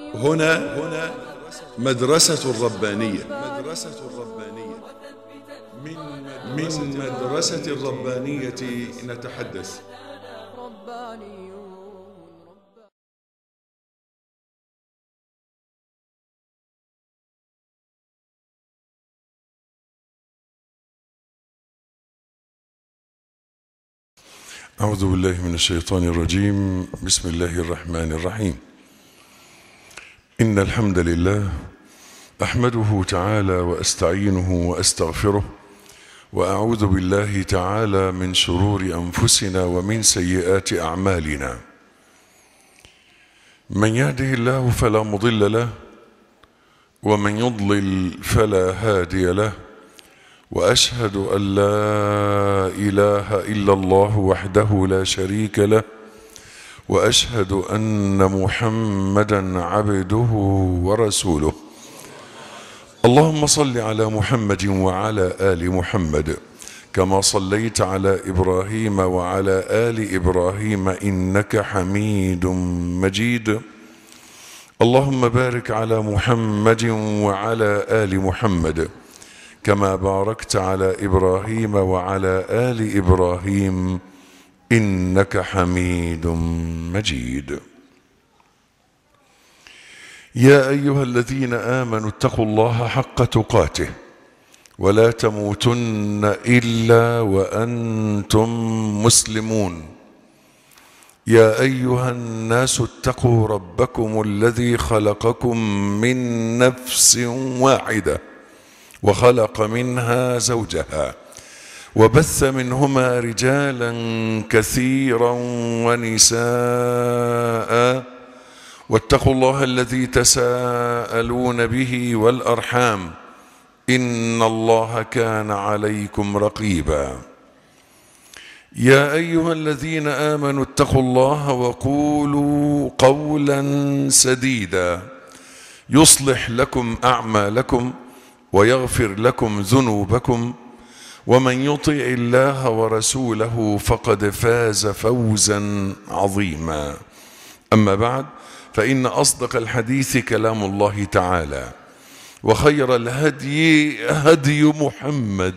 هنا مدرسة الربانية. من مدرسة الربانية نتحدث. أعوذ بالله من الشيطان الرجيم. بسم الله الرحمن الرحيم. إن الحمد لله أحمده تعالى وأستعينه وأستغفره، وأعوذ بالله تعالى من شرور أنفسنا ومن سيئات أعمالنا. من يهده الله فلا مضل له، ومن يضلل فلا هادي له، وأشهد أن لا إله إلا الله وحده لا شريك له، وأشهد أن محمدا عبده ورسوله. اللهم صل على محمد وعلى آل محمد كما صليت على إبراهيم وعلى آل إبراهيم إنك حميد مجيد. اللهم بارك على محمد وعلى آل محمد كما باركت على إبراهيم وعلى آل إبراهيم إنك حميد مجيد. يا أيها الذين آمنوا اتقوا الله حق تقاته ولا تموتن إلا وأنتم مسلمون. يا أيها الناس اتقوا ربكم الذي خلقكم من نفس واحدة وخلق منها زوجها وبث منهما رجالا كثيرا ونساء، واتقوا الله الذي تساءلون به والأرحام إن الله كان عليكم رقيبا. يا أيها الذين آمنوا اتقوا الله وقولوا قولا سديدا يصلح لكم أعمالكم ويغفر لكم ذنوبكم، ومن يطع الله ورسوله فقد فاز فوزا عظيما. أما بعد، فإن أصدق الحديث كلام الله تعالى، وخير الهدي هدي محمد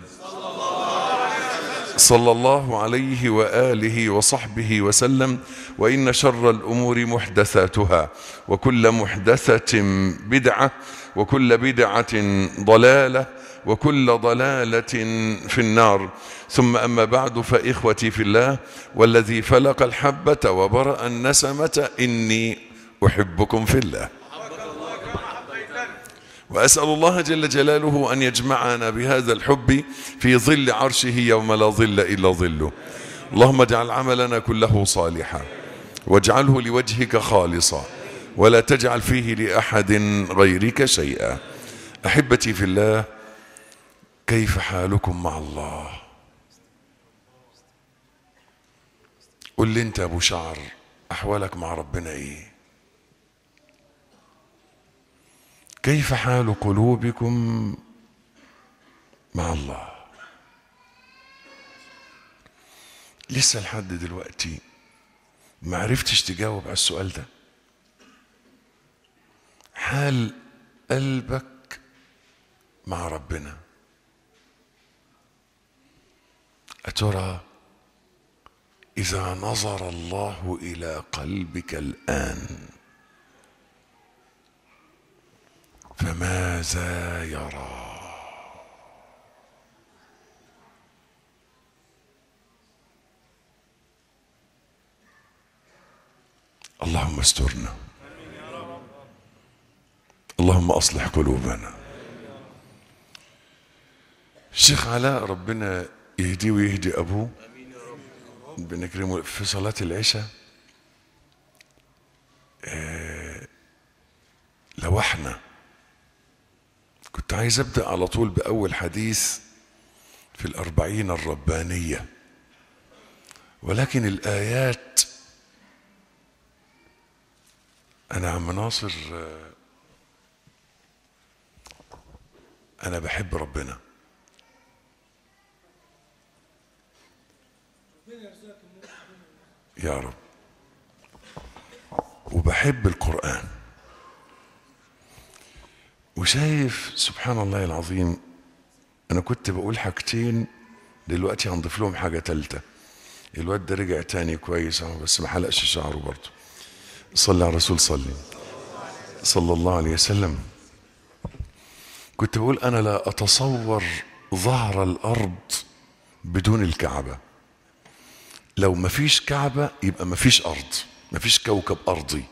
صلى الله عليه وآله وصحبه وسلم، وإن شر الأمور محدثاتها، وكل محدثة بدعة، وكل بدعة ضلالة، وكل ضلالة في النار. ثم أما بعد، فإخوتي في الله والذي فلق الحبة وبرأ النسمة إني أحبكم في الله، وأسأل الله جل جلاله أن يجمعنا بهذا الحب في ظل عرشه يوم لا ظل إلا ظله. اللهم اجعل عملنا كله صالحا، واجعله لوجهك خالصا، ولا تجعل فيه لأحد غيرك شيئا. أحبتي في الله، كيف حالكم مع الله؟ قل لي انت ابو شعر، احوالك مع ربنا ايه؟ كيف حال قلوبكم مع الله؟ لسه لحد دلوقتي ما عرفتش تجاوب على السؤال ده. حال قلبك مع ربنا، أترى إذا نظر الله إلى قلبك الآن فماذا يرى؟ اللهم استرنا، اللهم أصلح قلوبنا. الشيخ علاء ربنا يهديه ويهدي أبوه بنكرمه في صلاة العشاء، لوحنا. كنت عايز أبدأ على طول بأول حديث في الأربعين الربانية، ولكن الآيات، أنا عم ناصر أنا بحب ربنا، يا رب، وبحب القرآن، وشايف سبحان الله العظيم، انا كنت بقول حاجتين دلوقتي هنضيف لهم حاجة تالتة. الواد ده رجع تاني كويس اهو، بس ما حلقش شعره برضه. صلي على الرسول، صلى الله عليه وسلم. كنت بقول انا لا اتصور ظهر الارض بدون الكعبة. لو ما فيش كعبة يبقى ما فيش ارض، ما فيش كوكب ارضي.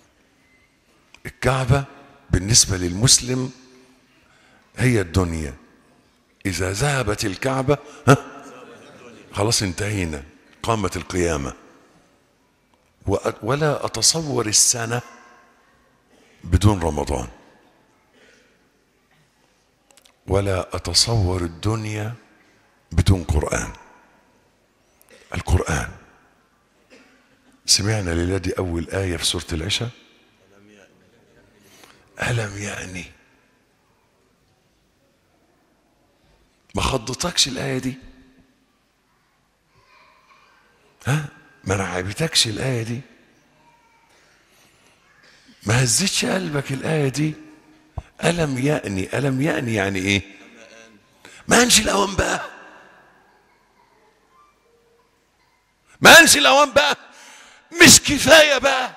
الكعبة بالنسبة للمسلم هي الدنيا. اذا ذهبت الكعبة خلاص انتهينا، قامت القيامة. ولا اتصور السنة بدون رمضان، ولا اتصور الدنيا بدون قرآن. القرآن، سمعنا الليلة دي أول آية في سورة العشاء، ألم يأني. ما خضتكش الآية دي؟ ما رعبتكش الآية دي؟ ما هزتش قلبك الآية دي؟ ألم يأني، ألم يأني يعني إيه؟ ما أنش الأوان بقى، ما أنش الأوان بقى، مش كفاية بقى،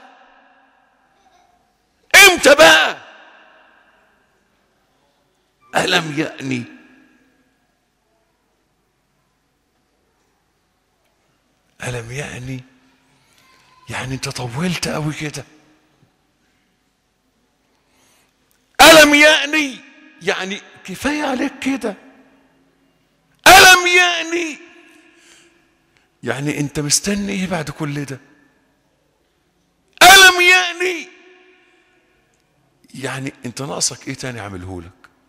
إمتى بقى؟ ألم يأني. ألم يأني يعني أنت طولت قوي كده. ألم يأني يعني كفاية عليك كده. ألم يأني يعني أنت مستني إيه بعد كل ده؟ ألم يأني يعني أنت ناقصك إيه تاني عملهولك؟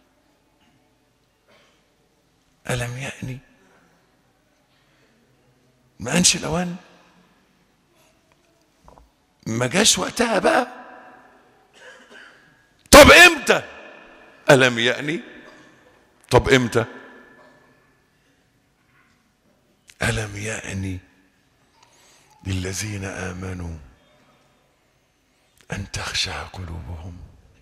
ألم يأني، ما أنش الأوان؟ ما جاش وقتها بقى؟ طب إمتى؟ ألم يأني. طب إمتى؟ ألم يأني للذين آمنوا أن تخشع قلوبهم.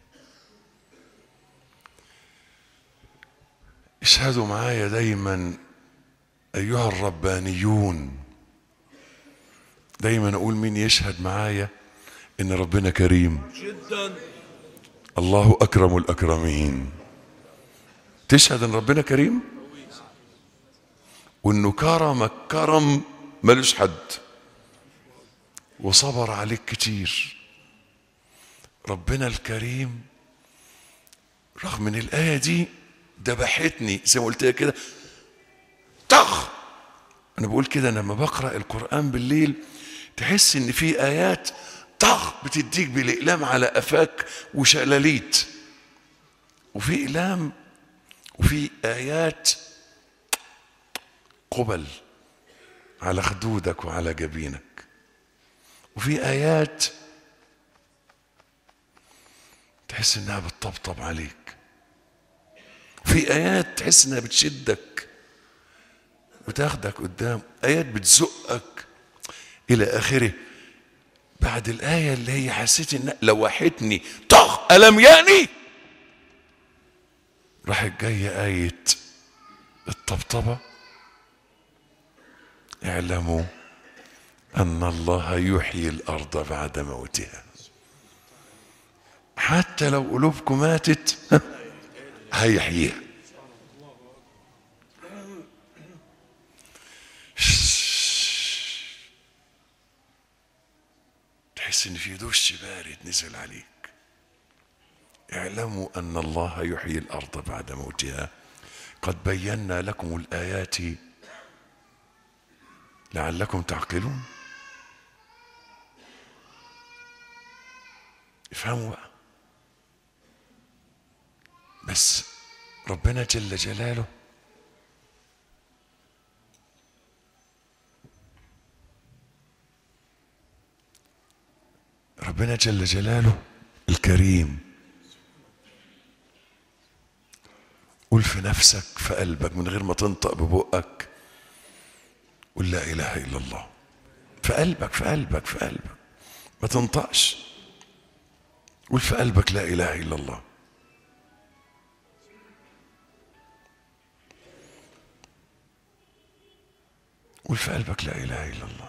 اشهدوا معايا دايما أيها الربانيون، دايما أقول مين يشهد معايا إن ربنا كريم جدا؟ الله أكرم الأكرمين. تشهد إن ربنا كريم وإنه كرمك كرم ملوش حد، وصبر عليك كتير. ربنا الكريم. رغم ان الآية دي دبحتني زي ما قلت لك كده، طخ. انا بقول كده لما بقرأ القرآن بالليل تحس ان في آيات طخ بتديك بالإقلام على قفاك وشلاليت، وفي إقلام، وفي آيات قبل على خدودك وعلى جبينك، وفي آيات تحس انها بتطبطب عليك، في آيات تحس انها بتشدك وتاخدك قدام، آيات بتزقك إلى آخره. بعد الآية اللي هي حسيت إن لوحتني طخ ألم يأني، راحت جاية آية الطبطبة، اعلموا أن الله يحيي الأرض بعد موتها. حتى لو قلوبكم ماتت هيحييها. تحس ان في دش بارد نزل عليك. اعلموا ان الله يحيي الارض بعد موتها قد بينا لكم الايات لعلكم تعقلون. افهموا بقى. بس ربنا جل جلاله ربنا جل جلاله الكريم. قول في نفسك في قلبك من غير ما تنطق ببقك، قل لا اله الا الله. في قلبك في قلبك في قلبك، ما تنطقش. قول في قلبك لا اله الا الله. قول في قلبك لا إله إلا الله.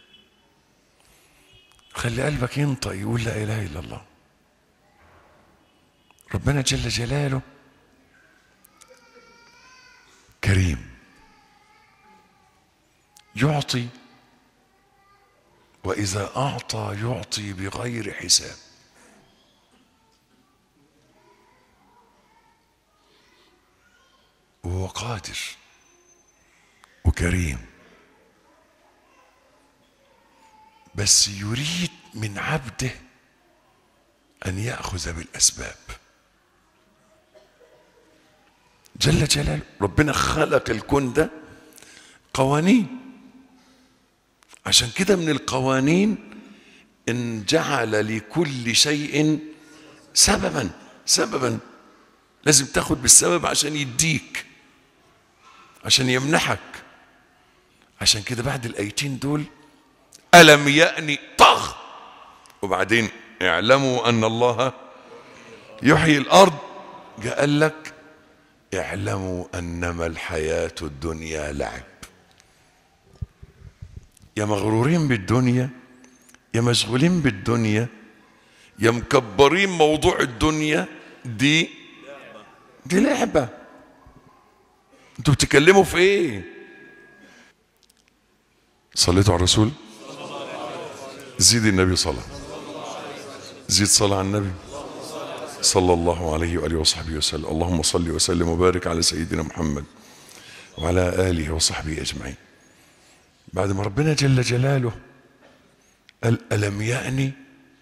خلي قلبك ينطق يقول لا إله إلا الله. ربنا جل جلاله كريم، يعطي، وإذا أعطى يعطي بغير حساب. وهو قادر وكريم، بس يريد من عبده أن يأخذ بالأسباب. جل جلاله ربنا خلق الكون ده قوانين، عشان كده من القوانين إن جعل لكل شيء سببا لازم تاخد بالسبب عشان يديك، عشان يمنحك. عشان كده بعد الآيتين دول ألم يأني طغ، وبعدين اعلموا أن الله يحيي الأرض، جاء قال لك اعلموا أنما الحياة الدنيا لعب. يا مغرورين بالدنيا، يا مشغولين بالدنيا، يا مكبرين موضوع الدنيا، دي لعبة. انتوا بتتكلموا في ايه؟ صليتوا على الرسول؟ زيد النبي صلاة، زيد صلاة على النبي صلى الله عليه وآله وصحبه وسلم. اللهم صل وسلم وبارك على سيدنا محمد وعلى آله وصحبه أجمعين. بعد ما ربنا جل جلاله قال ألم يأني،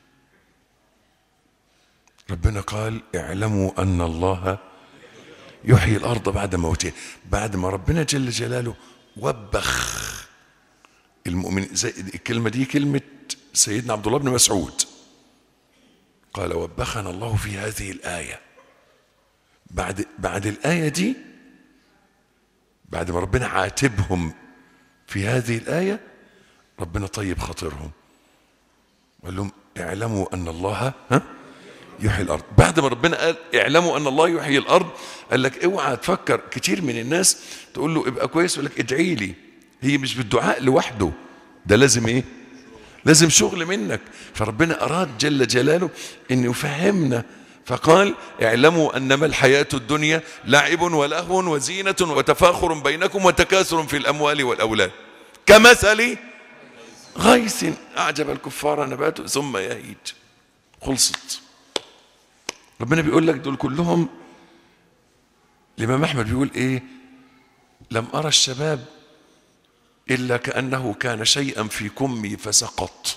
ربنا قال اعلموا أن الله يحيي الأرض بعد موتها. بعد ما ربنا جل جلاله وبخ المؤمن، زي الكلمة دي كلمة سيدنا عبد الله بن مسعود، قال وبخنا الله في هذه الآية. بعد الآية دي، بعد ما ربنا عاتبهم في هذه الآية، ربنا طيب خاطرهم وقال لهم اعلموا أن الله يحيي الأرض. بعد ما ربنا قال اعلموا أن الله يحيي الأرض، قال لك اوعى تفكر. كتير من الناس تقول له ابقى كويس، يقول لك ادعي لي. هي مش بالدعاء لوحده، ده لازم ايه؟ لازم شغل منك. فربنا أراد جل جلاله أن يفهمنا، فقال اعلموا أنما الحياة الدنيا لعب ولهو وزينة وتفاخر بينكم وتكاثر في الأموال والأولاد كمثل غيث أعجب الكفار نباته ثم يهيج. خلصت. ربنا بيقول لك دول كلهم. الإمام أحمد بيقول إيه؟ لم أرى الشباب إلا كأنه كان شيئا في كمي فسقط.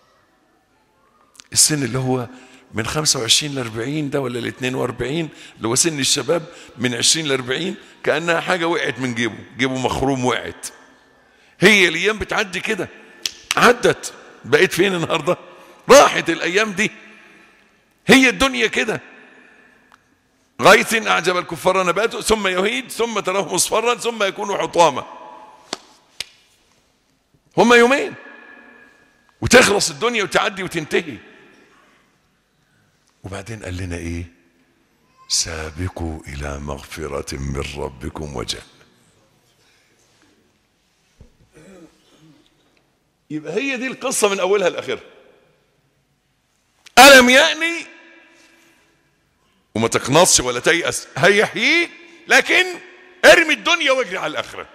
السن اللي هو من 25 ل 40 ده، ولا ل 42، اللي هو سن الشباب من 20 ل 40، كأنها حاجة وقعت من جيبه مخروم وقعت. هي الأيام بتعدي كده، عدت، بقيت فين النهارده؟ راحت الأيام دي. هي الدنيا كده. غيث أعجب الكفار نباته ثم يهيج ثم تراه مصفرا ثم يكون حطاما. هما يومين وتخلص الدنيا وتعدي وتنتهي. وبعدين قال لنا ايه؟ سابقوا الى مغفرة من ربكم وجنة. يبقى هي دي القصة من اولها لاخرها. ألم يأني، وما تقنطش ولا تيأس، هيحييك، لكن ارمي الدنيا واجري على الاخرة.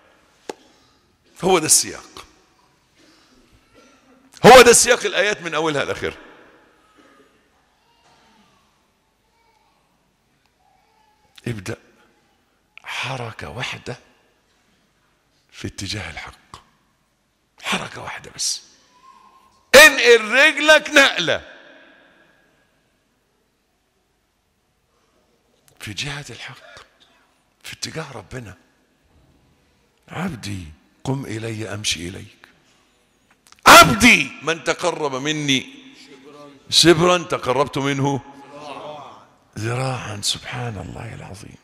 هو ده السياق، هو ده سياق الآيات من أولها لآخرها. ابدأ حركة واحدة في اتجاه الحق، حركة واحدة بس. انقل رجلك نقلة في جهة الحق، في اتجاه ربنا. عبدي قم إلي أمشي إليك. عبدي من تقرب مني شبرا تقربت منه ذراعا. سبحان الله العظيم.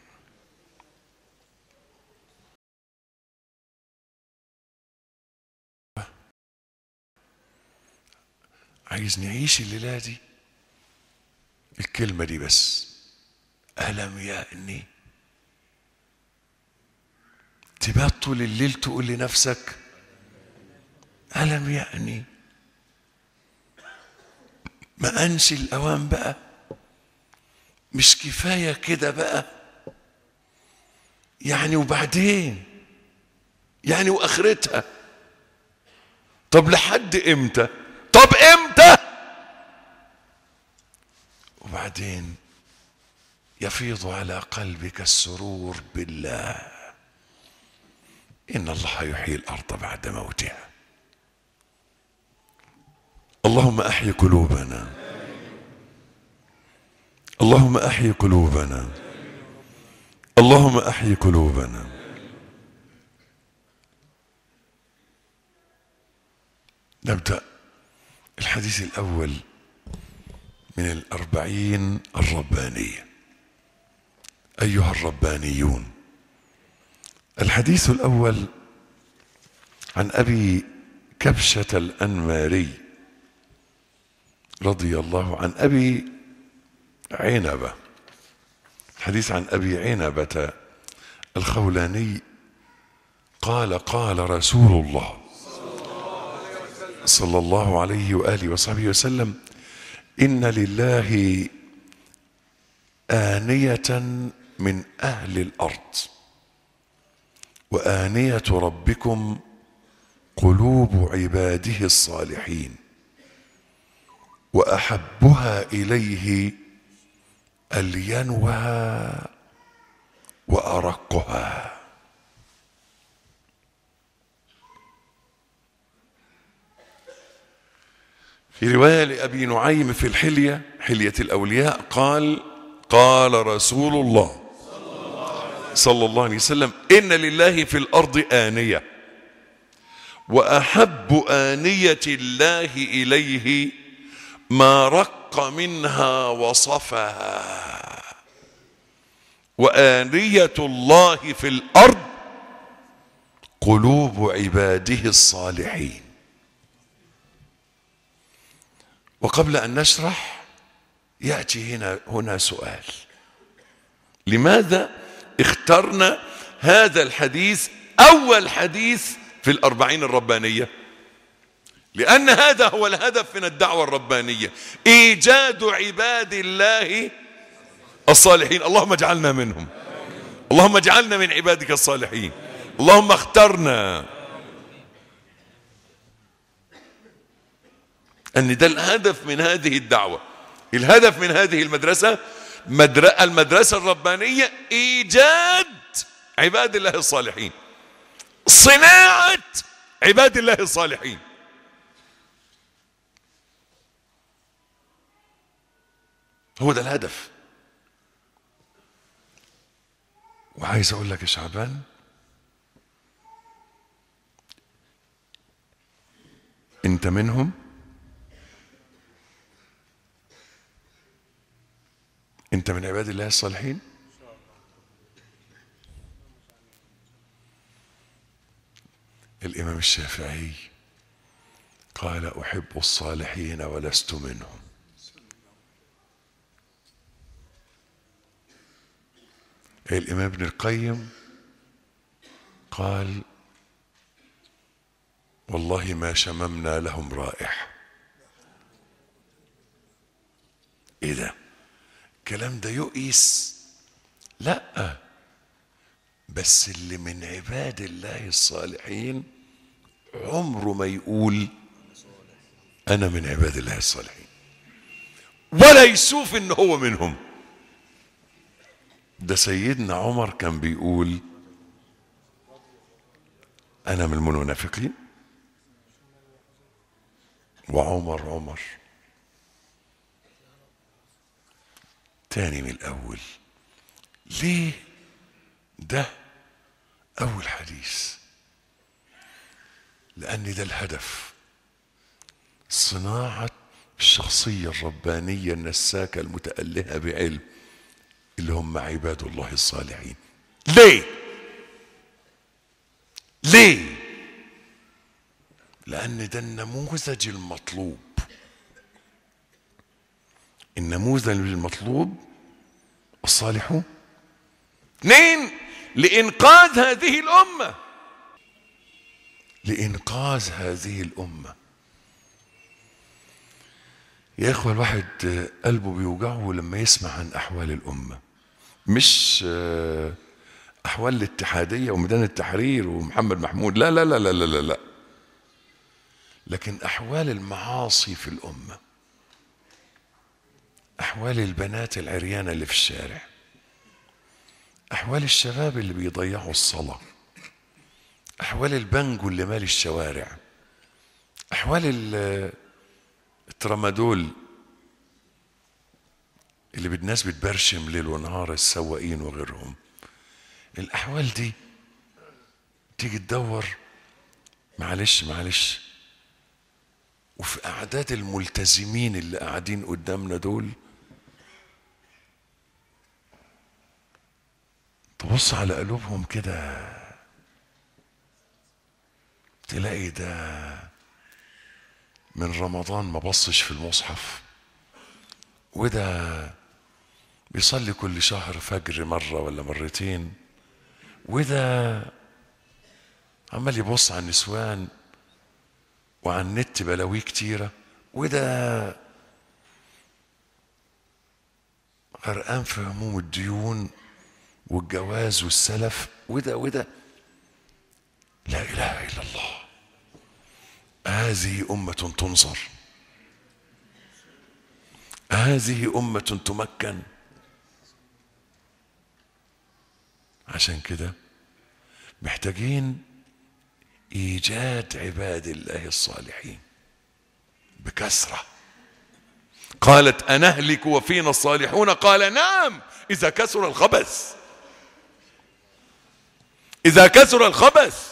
عايز نعيش الليلة دي الكلمة دي بس، ألم يأني. تبات طول الليل تقول لنفسك ألم يعني ما أنسي الأوان بقى؟ مش كفاية كده بقى يعني؟ وبعدين يعني وآخرتها؟ طب لحد إمتى؟ طب إمتى؟ وبعدين يفيض على قلبك السرور بالله، إن الله يحيي الأرض بعد موتها. اللهم أحي قلوبنا، اللهم أحي قلوبنا، اللهم أحي قلوبنا. نبدأ الحديث الأول من 40 الربانية. أيها الربانيون، الحديث الأول عن أبي كبشة الأنماري رضي الله عن أبي عنبة. الحديث عن أبي عنبة الخولاني قال قال رسول الله صلى الله عليه وآله وصحبه وسلم: إن لله آنية من أهل الأرض، وآنية ربكم قلوب عباده الصالحين، وأحبها إليه ألينها وأرقها. في رواية لأبي نعيم في الحلية، حلية الأولياء، قال قال رسول الله صلى الله عليه وسلم: إن لله في الأرض آنية، وأحب آنية الله إليه ما رق منها وصفها، وآنية الله في الأرض قلوب عباده الصالحين. وقبل أن نشرح يأتي هنا سؤال: لماذا اخترنا هذا الحديث أول حديث في 40 الربانية؟ لأن هذا هو الهدف من الدعوة الربانية، إيجاد عباد الله الصالحين. اللهم اجعلنا منهم، اللهم اجعلنا من عبادك الصالحين، اللهم اخترنا. أن ده الهدف من هذه الدعوة، الهدف من هذه المدرسة الربانية إيجاد عباد الله الصالحين، صناعة عباد الله الصالحين. هو ده الهدف. وعايز أقول لك يا شعبان، أنت منهم، أنت من عباد الله الصالحين. الإمام الشافعي قال: أحب الصالحين ولست منهم. الإمام ابن القيم قال: والله ما شممنا لهم رائحة. إيه ده؟ الكلام ده يؤيس؟ لا، بس اللي من عباد الله الصالحين عمره ما يقول أنا من عباد الله الصالحين، ولا يشوف إن هو منهم. ده سيدنا عمر كان بيقول أنا من المنافقين، وعمر تاني من الأول. ليه ده أول حديث؟ لأن ده الهدف، صناعة الشخصية الربانية النساكة المتألهة بعلم، اللي هم عباد الله الصالحين. ليه؟ لأن ده النموذج المطلوب. النموذج المطلوب الصالحون. 2، لإنقاذ هذه الأمة. لإنقاذ هذه الأمة. يا إخوة، الواحد قلبه بيوجعه لما يسمع عن أحوال الأمة، مش أحوال الاتحادية وميدان التحرير ومحمد محمود، لا لا لا لا لا لا، لكن أحوال المعاصي في الأمة، أحوال البنات العريانة اللي في الشارع، أحوال الشباب اللي بيضيعوا الصلاة، أحوال البنجو اللي مالي الشوارع، أحوال الترامادول اللي بالناس بتبرشم ليل ونهار، السواقين وغيرهم. الأحوال دي تيجي تدور، معلش وفي أعداد الملتزمين اللي قاعدين قدامنا دول، تبص على قلوبهم كده تلاقي ده من رمضان ما بصش في المصحف، وده بيصلي كل شهر فجر مرة ولا مرتين، وده عمال يبص على النسوان وعلى النت بلاوي كتيرة، وده غرقان في هموم الديون والجواز والسلف، وده لا إله إلا الله. هذه أمة تنصر، هذه أمة تمكن. عشان كده محتاجين إيجاد عباد الله الصالحين بكثرة. قالت أنهلك وفينا الصالحون؟ قال نعم، إذا كثر الخبث، إذا كثر الخبث.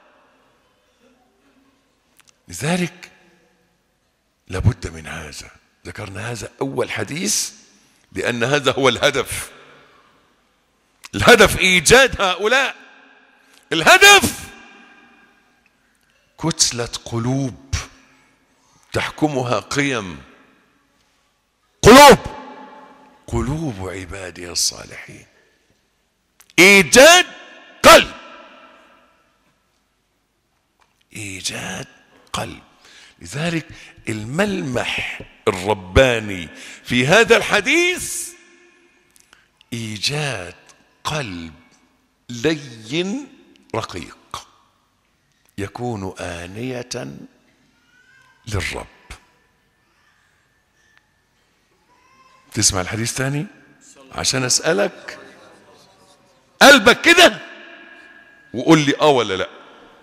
لذلك لابد من هذا. ذكرنا هذا أول حديث لأن هذا هو الهدف. الهدف إيجاد هؤلاء، الهدف كتلة قلوب تحكمها قيم، قلوب عباده الصالحين. إيجاد قلب، إيجاد قلب. لذلك الملمح الرباني في هذا الحديث إيجاد قلب لين رقيق يكون آنية للرب. تسمع الحديث تاني عشان أسألك قلبك كده وقول لي ولا لا.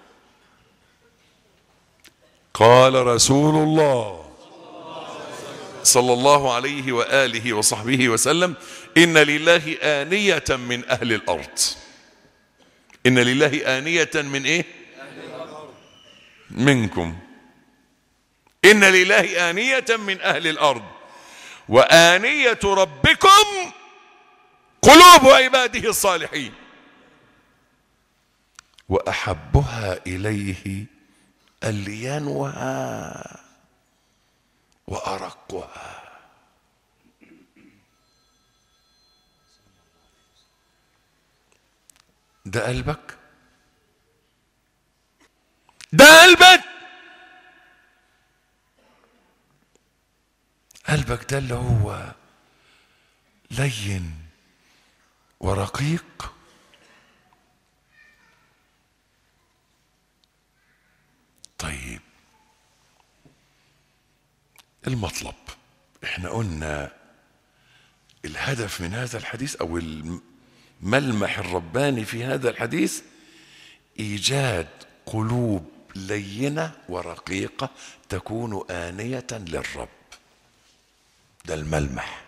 قال رسول الله صلى الله عليه وآله وصحبه وسلم: إن لله آنية من أهل الأرض. إن لله آنية من إيه؟ منكم. إن لله آنية من أهل الأرض، وآنية ربكم قلوب عباده الصالحين، وأحبها إليه ألينها وأرقها. ده قلبك، ده قلبك، قلبك ده اللي هو لين ورقيق. طيب المطلب، احنا قلنا الهدف من هذا الحديث او الملمح الرباني في هذا الحديث ايجاد قلوب لينة ورقيقة تكون آنية للرب. ده الملمح.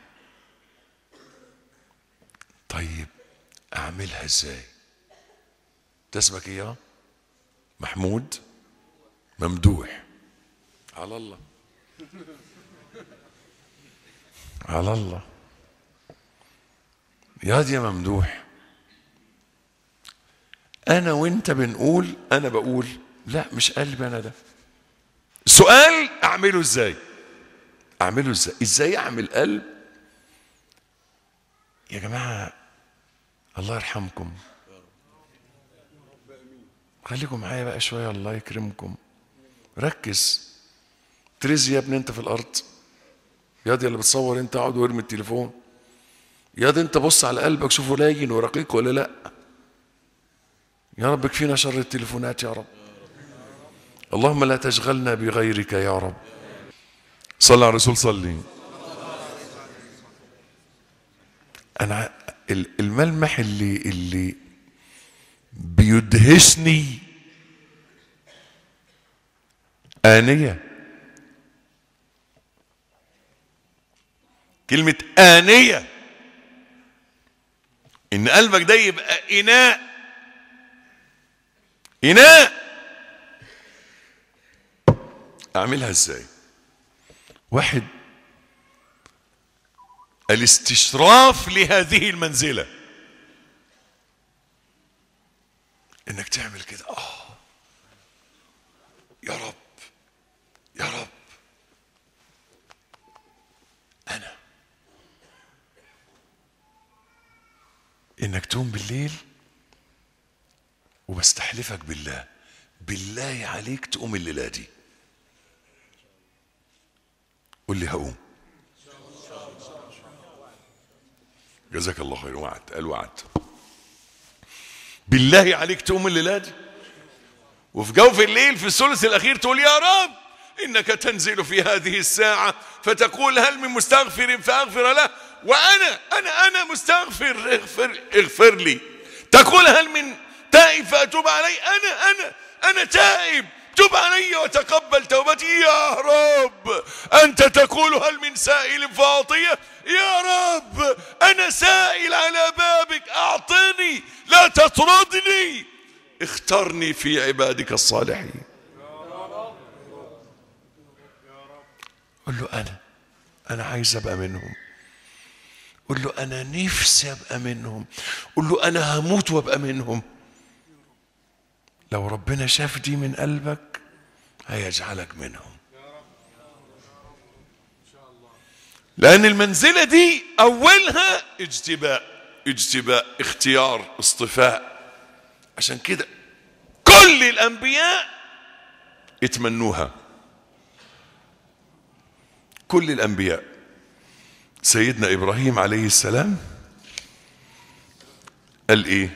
طيب اعملها ازاي؟ تسمك ايه؟ محمود ممدوح على الله، على الله. يا دي يا ممدوح، انا وانت بنقول، انا بقول لا مش قلبي انا ده. السؤال اعمله ازاي؟ اعمله ازاي؟ ازاي اعمل قلب؟ يا جماعة الله يرحمكم، خليكم معايا بقى شوية الله يكرمكم، ركز. تريزي يا ابني انت في الارض، يا دي اللي بتصور انت، اقعد وارمي التليفون. يا دي انت بص على قلبك شوفه لاين ورقيق ولا لا. يا رب اكفينا شر التليفونات يا رب. اللهم لا تشغلنا بغيرك يا رب. صلى على الرسول صلي. انا الملمح اللي بيدهشني آنية. كلمة آنية، إن قلبك ده يبقى إناء. أعملها إزاي؟ واحد، الاستشراف لهذه المنزلة، إنك تعمل كده. يا رب يا رب أنا، إنك تقوم بالليل وبستحلفك بالله عليك تقوم الليلة دي. قول لي هقوم. جزاك الله خير. وعد بالله عليك تقوم الليلة دي، وفي جوف الليل في الثلث الأخير تقول يا رب إنك تنزل في هذه الساعة فتقول هل من مستغفر فأغفر له، وأنا مستغفر اغفر لي. تقول هل من تائب فأتوب علي، أنا تائب تب علي وتقبل توبتي يا رب. أنت تقول هل من سائل فأعطيه، يا رب أنا سائل على بابك أعطني لا تطردني، اخترني في عبادك الصالحين. قل له أنا عايز أبقى منهم. قل له أنا نفسي أبقى منهم. قل له أنا هموت وأبقى منهم. لو ربنا شاف دي من قلبك هيجعلك منهم، لأن المنزلة دي أولها اجتباء اختيار اصطفاء. عشان كده كل الأنبياء اتمنوها، كل الأنبياء. سيدنا إبراهيم عليه السلام قال إيه؟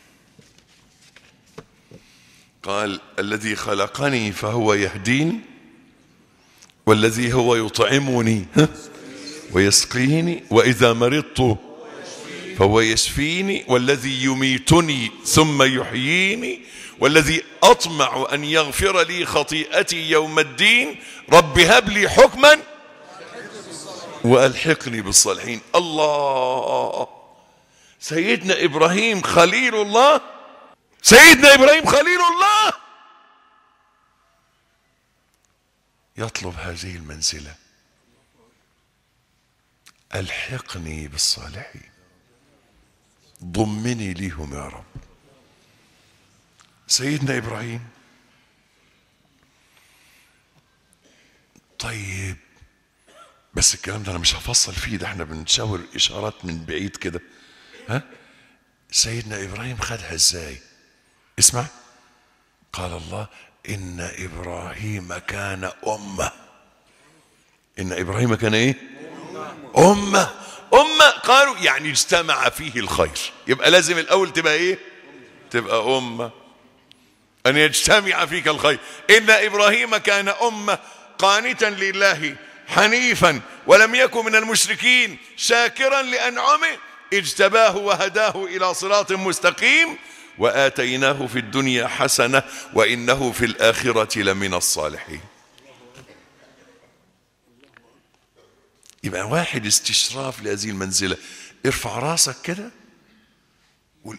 قال الذي خلقني فهو يهديني، والذي هو يطعمني ويسقيني، وإذا مرضت فهو يشفيني، والذي يميتني ثم يحييني، والذي أطمع أن يغفر لي خطيئتي يوم الدين، رب هب لي حكما وألحقني بالصالحين. الله. سيدنا إبراهيم خليل الله، سيدنا إبراهيم خليل الله يطلب هذه المنزلة، ألحقني بالصالحين، ضمني ليهم يا رب. سيدنا إبراهيم. طيب بس الكلام ده أنا مش هفصل فيه، ده احنا بنشاور إشارات من بعيد كده. سيدنا إبراهيم خدها إزاي؟ اسمع. قال الله إن إبراهيم كان أمة. إن إبراهيم كان إيه؟ أمة. قالوا يعني اجتمع فيه الخير، يبقى لازم الأول تبقى إيه؟ تبقى أمة، أن يجتمع فيك الخير. إن إبراهيم كان أمة قانتا لله حنيفا ولم يكن من المشركين شاكرا لأنعمه اجتباه وهداه إلى صراط مستقيم وآتيناه في الدنيا حسنة وإنه في الآخرة لمن الصالحين. يبقى واحد استشراف لهذه المنزلة. ارفع راسك كده قول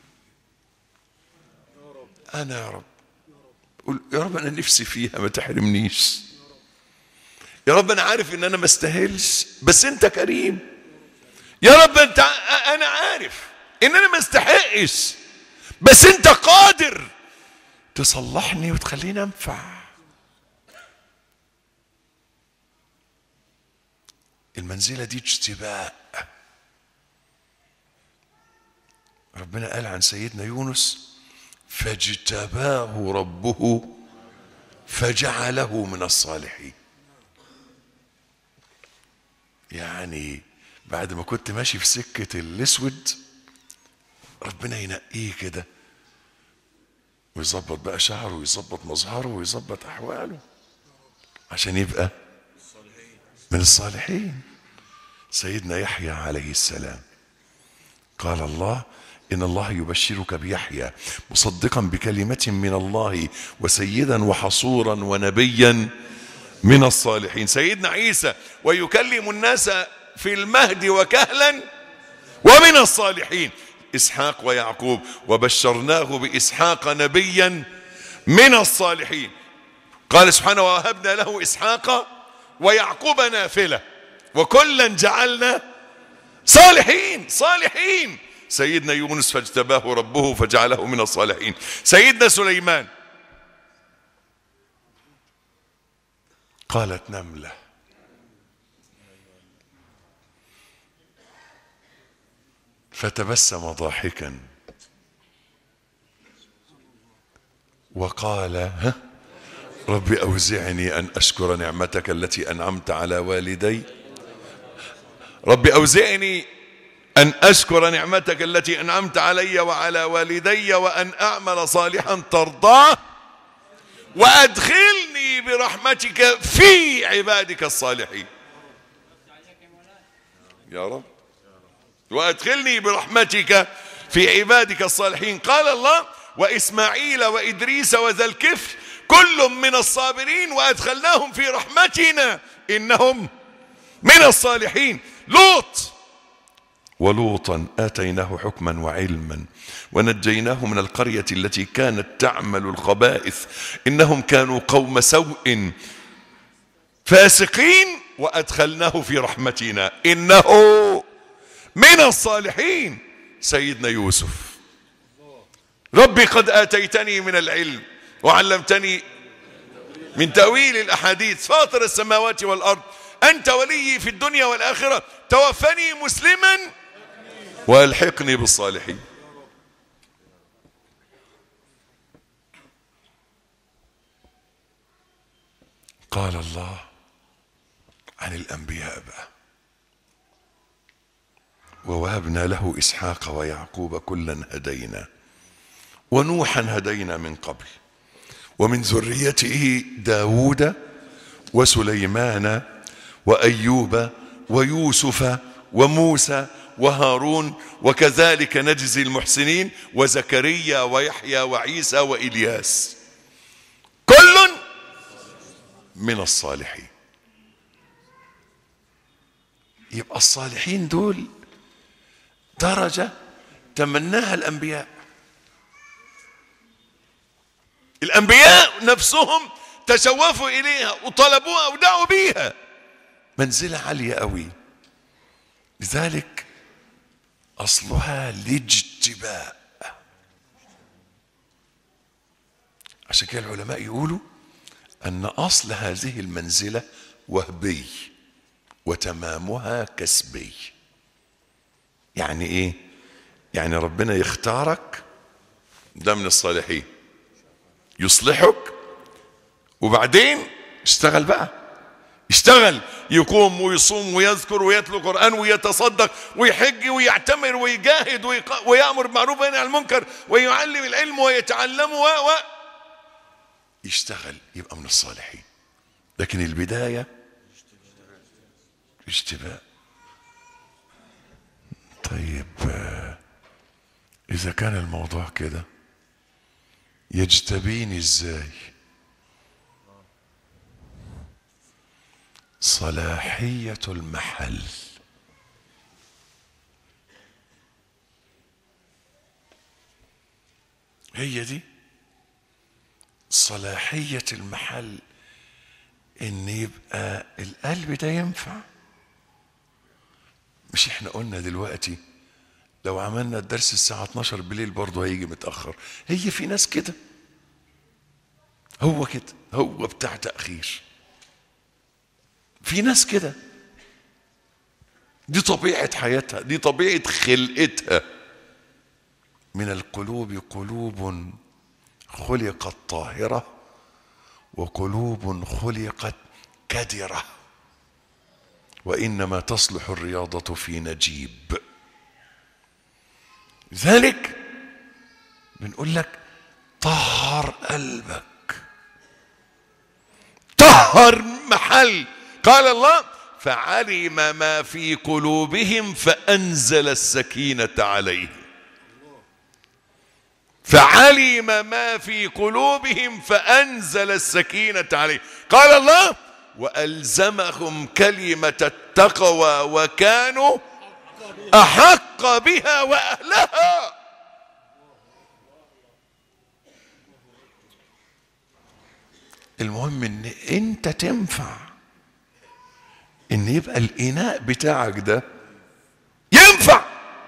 أنا يا رب. قول يا رب أنا نفسي فيها ما تحرمنيش. يا رب أنا عارف إن أنا ما استاهلش بس أنت كريم. يا رب أنا عارف إن أنا ما استحقش بس أنت قادر تصلحني وتخليني أنفع. المنزلة دي اجتباء. ربنا قال عن سيدنا يونس فاجتباه ربه فجعله من الصالحين. يعني بعد ما كنت ماشي في سكة الاسود ربنا ينقيه كده ويظبط بقى شعره ويظبط مظهره ويظبط احواله عشان يبقى من الصالحين. سيدنا يحيى عليه السلام قال الله: إن الله يبشرك بيحيى مصدقا بكلمة من الله وسيدا وحصورا ونبيا من الصالحين. سيدنا عيسى: ويكلم الناس في المهد وكهلا ومن الصالحين. إسحاق ويعقوب: وبشرناه بإسحاق نبيا من الصالحين. قال سبحانه: ووهبنا له إسحاق ويعقوب نافلة وكلا جعلنا صالحين. صالحين. سيدنا يونس: فاجتباه ربه فجعله من الصالحين. سيدنا سليمان: قالت نملة: فتبسم ضاحكا وقال: رب أوزعني أن أشكر نعمتك التي أنعمت على والدي. رب أوزعني أن أشكر نعمتك التي أنعمت علي وعلى والدي وأن أعمل صالحا ترضاه وأدخلني برحمتك في عبادك الصالحين. يا رب وأدخلني برحمتك في عبادك الصالحين. قال الله: وإسماعيل وإدريس وذا الكفل كل من الصابرين وأدخلناهم في رحمتنا إنهم من الصالحين. لوط: ولوطا آتيناه حكما وعلما ونجيناه من القرية التي كانت تعمل الخبائث إنهم كانوا قوم سوء فاسقين وأدخلناه في رحمتنا إنه من الصالحين. سيدنا يوسف: ربي قد آتيتني من العلم وعلمتني من تأويل الأحاديث فاطر السماوات والأرض أنت ولي في الدنيا والآخرة توفني مسلما وألحقني بالصالحين. قال الله عن الأنبياء بقى: ووهبنا له إسحاق ويعقوب كلا هدينا ونوحا هدينا من قبل ومن ذريته داود وسليمان وأيوب ويوسف وموسى وهارون وكذلك نجزي المحسنين وزكريا ويحيى وعيسى وإلياس كل من الصالحين. يبقى الصالحين دول درجة تمناها الأنبياء. الأنبياء نفسهم تشوفوا إليها وطلبوها ودعوا بيها، منزلة عالية قوي. لذلك أصلها الاجتباء. عشان كده العلماء يقولوا أن أصل هذه المنزلة وهبي وتمامها كسبي. يعني إيه؟ يعني ربنا يختارك، ده من الصالحين، يصلحك، وبعدين اشتغل بقى، اشتغل، يقوم ويصوم ويذكر ويتلو قرآن ويتصدق ويحج ويعتمر ويجاهد ويأمر بالمعروف وينهى عن المنكر ويعلم العلم ويتعلمه يشتغل، يبقى من الصالحين. لكن البداية اجتباء. طيب إذا كان الموضوع كده يجتبيني ازاي؟ صلاحية المحل. هي دي صلاحية المحل، ان يبقى القلب ده ينفع. مش احنا قلنا دلوقتي لو عملنا الدرس الساعة 12 بالليل برضه هيجي متأخر؟ هي في ناس كده، هو كده، هو بتاع تأخير. في ناس كده، دي طبيعة حياتها، دي طبيعة خلقتها. من القلوب قلوب خلقت طاهرة وقلوب خلقت كدرة، وإنما تصلح الرياضة في نجيب. لذلك بنقول لك طهر قلبك، طهر محل. قال الله فعلم ما في قلوبهم فأنزل السكينة عليهم. فعلم ما في قلوبهم فأنزل السكينة عليهم. قال الله وألزمهم كلمة التقوى وكانوا أحق بها وأهلها. المهم ان انت تنفع، ان يبقى الاناء بتاعك ده ينفع.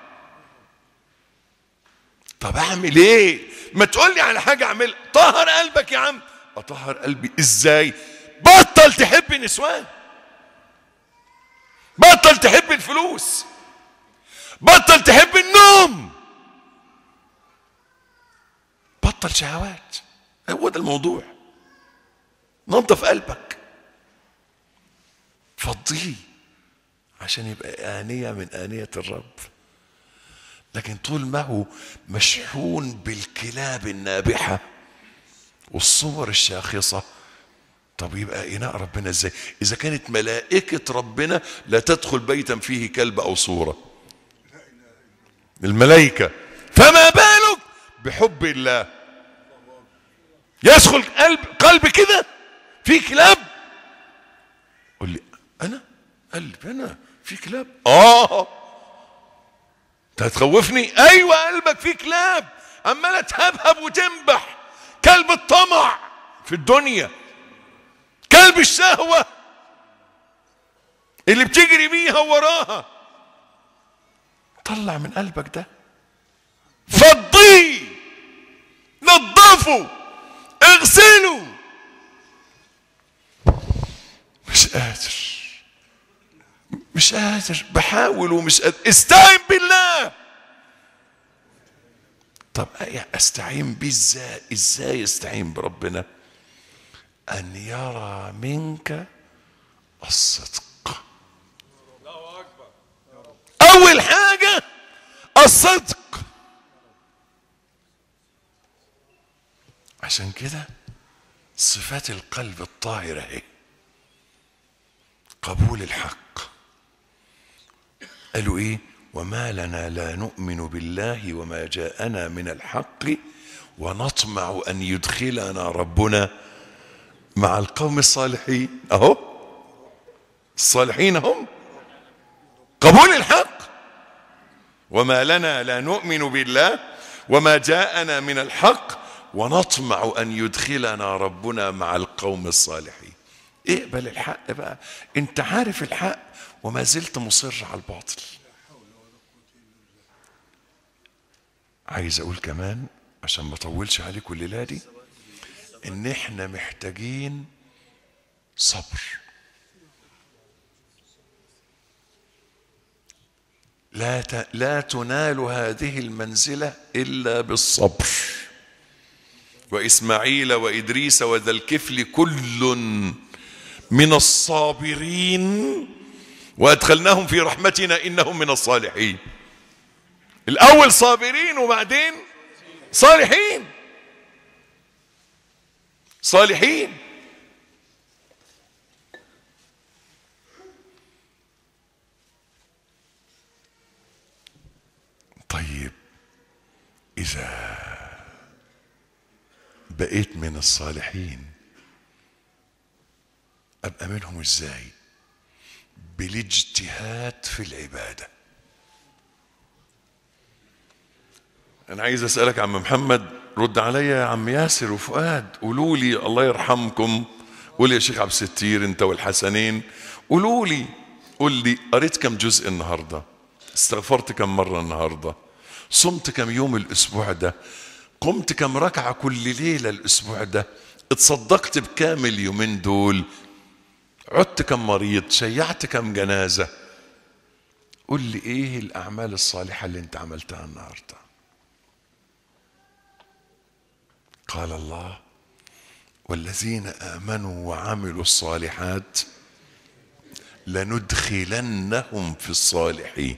طب اعمل ايه؟ ما تقولي على حاجة اعملها. طهر قلبك يا عم. اطهر قلبي ازاي؟ بطل تحب النسوان، بطل تحب الفلوس، بطل تحب النوم، بطل شهوات. هو ده الموضوع. نظف قلبك، فضيه عشان يبقى آنية من آنية الرب. لكن طول ما هو مشحون بالكلاب النابحة والصور الشاخصة، طب يبقى إناء ربنا ازاي؟ إذا كانت ملائكة ربنا لا تدخل بيتا فيه كلب أو صورة، الملائكة، فما بالك بحب الله؟ يدخل قلب كده في كلاب؟ قل لي انا قلبي انا في كلاب؟ انت هتخوفني؟ ايوه قلبك في كلاب عماله تهبهب وتنبح. كلب الطمع في الدنيا، كلب الشهوه اللي بتجري بيها وراها. طلع من قلبك ده، فضيه، نظفه، اغسله. مش قادر بحاول ومش قادر. استعين بالله. طب استعين بيه ازاي استعين بربنا؟ ان يرى منك الصدق. اول حاجة الصدق. عشان كده صفات القلب الطاهرة اهي: قبول الحق. قالوا ايه؟ وما لنا لا نؤمن بالله وما جاءنا من الحق ونطمع ان يدخلنا ربنا مع القوم الصالحين. اهو الصالحين هم. قبول الحق. وما لنا لا نؤمن بالله وما جاءنا من الحق ونطمع ان يدخلنا ربنا مع القوم الصالحين. اقبل الحق بقى. انت عارف الحق وما زلت مصر على الباطل. عايز اقول كمان عشان ما اطولش عليكم الليله دي، ان احنا محتاجين صبر. لا تنال هذه المنزله الا بالصبر. واسماعيل وادريس وذا الكفل كل من الصابرين وادخلناهم في رحمتنا انهم من الصالحين. الاول صابرين وبعدين صالحين. صالحين. طيب اذا بقيت من الصالحين ابقى منهم ازاي؟ بالاجتهاد في العباده. انا عايز اسالك عم محمد، رد عليا يا عم ياسر وفؤاد، قولوا لي الله يرحمكم، قول يا شيخ عبد الستير انت والحسنين، قولوا لي، قول لي قريت كم جزء النهارده؟ استغفرت كم مره النهارده؟ صمت كم يوم الاسبوع ده؟ قمت كم ركعه كل ليله الاسبوع ده؟ اتصدقت بكام اليومين دول؟ عدت كم مريض؟ شيعت كم جنازه؟ قول لي ايه الاعمال الصالحه اللي انت عملتها النهارده؟ قال الله والذين آمنوا وعملوا الصالحات لندخلنهم في الصالحين.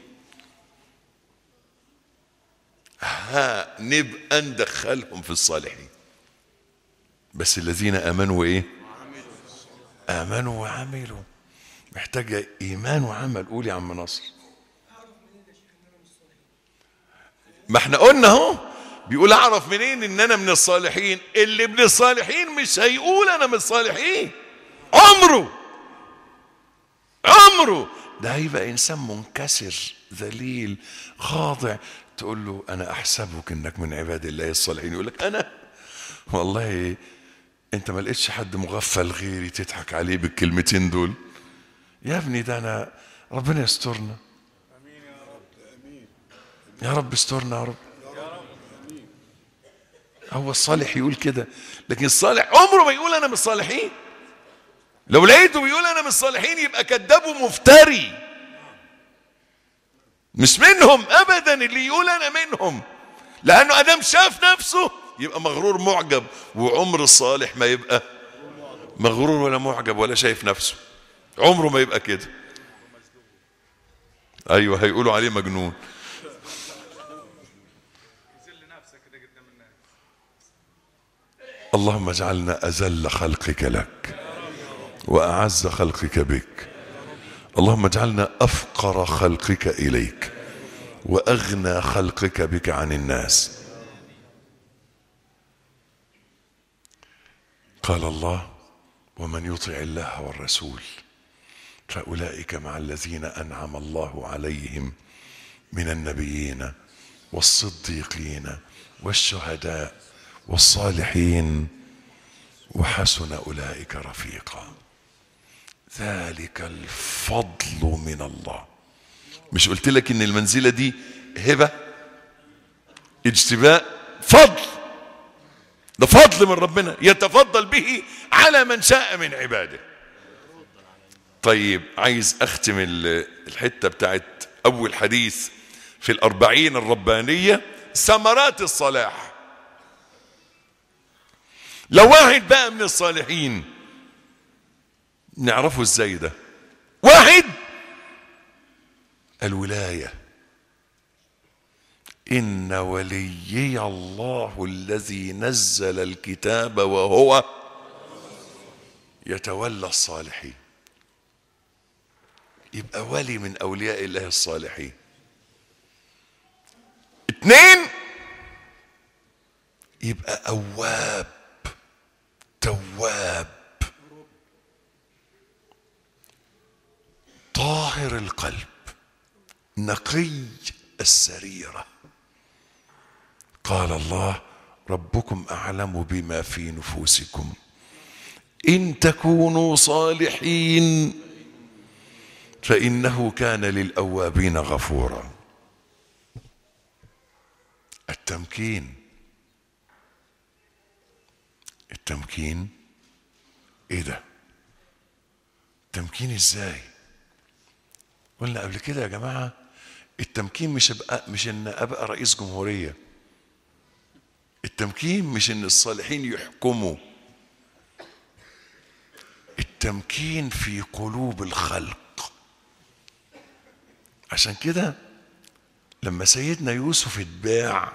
نبقى ندخلهم في الصالحين، بس الذين آمنوا وإيه؟ آمنوا وعملوا. محتاجة إيمان وعمل. قول يا عم ناصر. ما احنا قلنا اهو، بيقول اعرف منين ان انا من الصالحين؟ اللي من الصالحين مش هيقول انا من الصالحين عمره. ده هيبقى انسان منكسر ذليل خاضع. تقول له انا احسبك انك من عباد الله الصالحين، يقول لك انا والله انت ما لقيتش حد مغفل غيري تضحك عليه بالكلمتين دول. يا ابني ده انا ربنا يسترنا. امين يا رب. امين يا رب، استرنا يا رب. هو الصالح يقول كده، لكن الصالح عمره ما يقول انا من الصالحين. لو لقيته بيقول انا من الصالحين يبقى كذاب ومفتري، مش منهم ابدا اللي يقول انا منهم، لانه ادم شاف نفسه يبقى مغرور معجب. وعمر الصالح ما يبقى مغرور ولا معجب ولا شايف نفسه، عمره ما يبقى كده. ايوه هيقولوا عليه مجنون. اللهم اجعلنا أذل خلقك لك وأعز خلقك بك. اللهم اجعلنا أفقر خلقك إليك وأغنى خلقك بك عن الناس. قال الله ومن يطع الله والرسول فأولئك مع الذين أنعم الله عليهم من النبيين والصديقين والشهداء والصالحين وحسن أولئك رفيقا. ذلك الفضل من الله. مش قلت لك ان المنزلة دي هبة اجتباء فضل؟ ده فضل من ربنا يتفضل به على من شاء من عباده. طيب عايز اختم الحتة بتاعت اول حديث في الأربعين الربانية، ثمرات الصلاح. لو واحد بقى من الصالحين نعرفه ازاي ده؟ واحد الولاية. إن وليي الله الذي نزل الكتاب وهو يتولى الصالحين. يبقى ولي من أولياء الله الصالحين. اثنين يبقى أواب تواب طاهر القلب نقي السريرة. قال الله ربكم أعلم بما في نفوسكم إن تكونوا صالحين فإنه كان للأوابين غفورا. التمكين ايه ده؟ التمكين ازاي؟ قلنا قبل كده يا جماعة التمكين مش ان ابقى رئيس جمهورية. التمكين مش ان الصالحين يحكموا. التمكين في قلوب الخلق. عشان كده لما سيدنا يوسف اتباع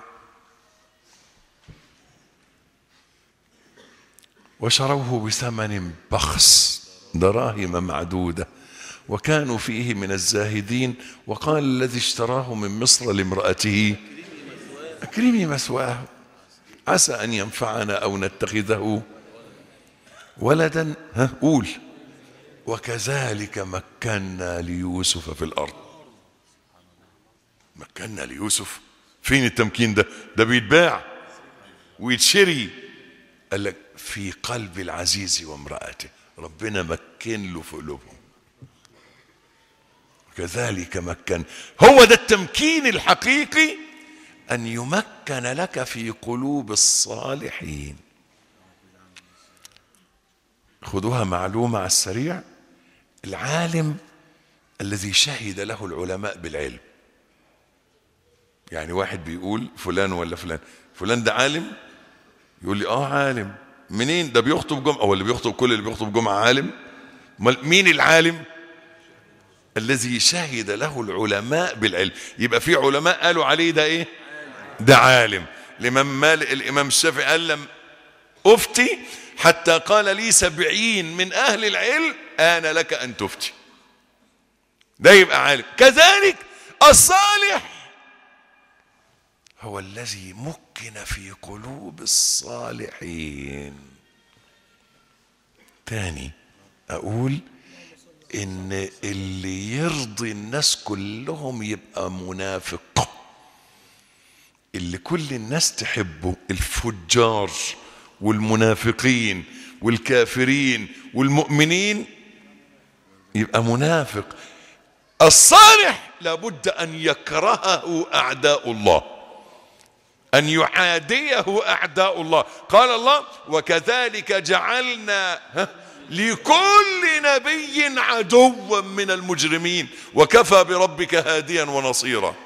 وشروه بثمن بخس دراهم معدودة وكانوا فيه من الزاهدين، وقال الذي اشتراه من مصر لامرأته أكرمي مثواه عسى أن ينفعنا أو نتخذه ولدا. قول وكذلك مكنا ليوسف في الأرض. مكنا ليوسف. فين التمكين ده؟ ده بيتباع ويتشري. قال لك في قلب العزيز وامرأته. ربنا مكن له في قلوبهم. كذلك مكن. هو ده التمكين الحقيقي، أن يمكن لك في قلوب الصالحين. خذوها معلومة على السريع. العالم الذي شهد له العلماء بالعلم. يعني واحد بيقول فلان ولا فلان، فلان ده عالم، يقول لي عالم. منين ده؟ بيخطب جمعة. هو اللي بيخطب، كل اللي بيخطب جمعة عالم؟ مين العالم؟ الذي شهد له العلماء بالعلم. يبقى في علماء قالوا عليه ده ايه؟ ده عالم. الإمام الشافعي قال لم أفتي حتى قال لي 70 من أهل العلم آن لك أن تفتي. ده يبقى عالم. كذلك الصالح هو الذي مكن في قلوب الصالحين. تاني أقول إن اللي يرضي الناس كلهم يبقى منافق. اللي كل الناس تحبه، الفجار والمنافقين والكافرين والمؤمنين، يبقى منافق. الصالح لابد أن يكرهه أعداء الله، أن يعاديه أعداء الله. قال الله وكذلك جعلنا لكل نبي عدوا من المجرمين وكفى بربك هاديا ونصيرا.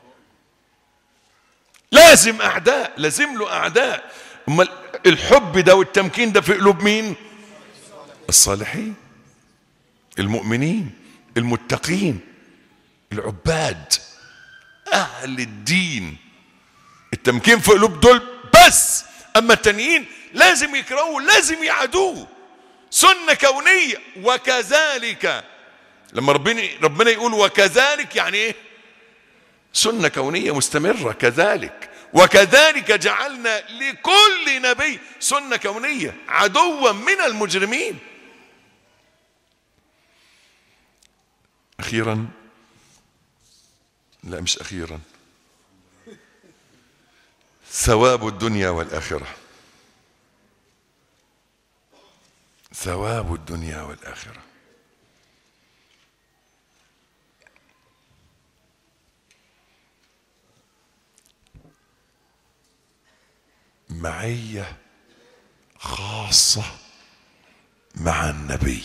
لازم أعداء، لازم له أعداء. أما الحب ده والتمكين ده في قلوب مين؟ الصالحين، المؤمنين، المتقين، العباد، أهل الدين. التمكين في قلوب دول بس. أما التانيين لازم يكرهوه، لازم يعادوه. سنة كونية. وكذلك لما ربنا يقول وكذلك يعني ايه؟ سنة كونية مستمرة. كذلك وكذلك جعلنا لكل نبي، سنة كونية، عدوا من المجرمين. أخيرا، لا مش أخيرا، ثواب الدنيا والآخرة. ثواب الدنيا والآخرة. معية خاصة مع النبي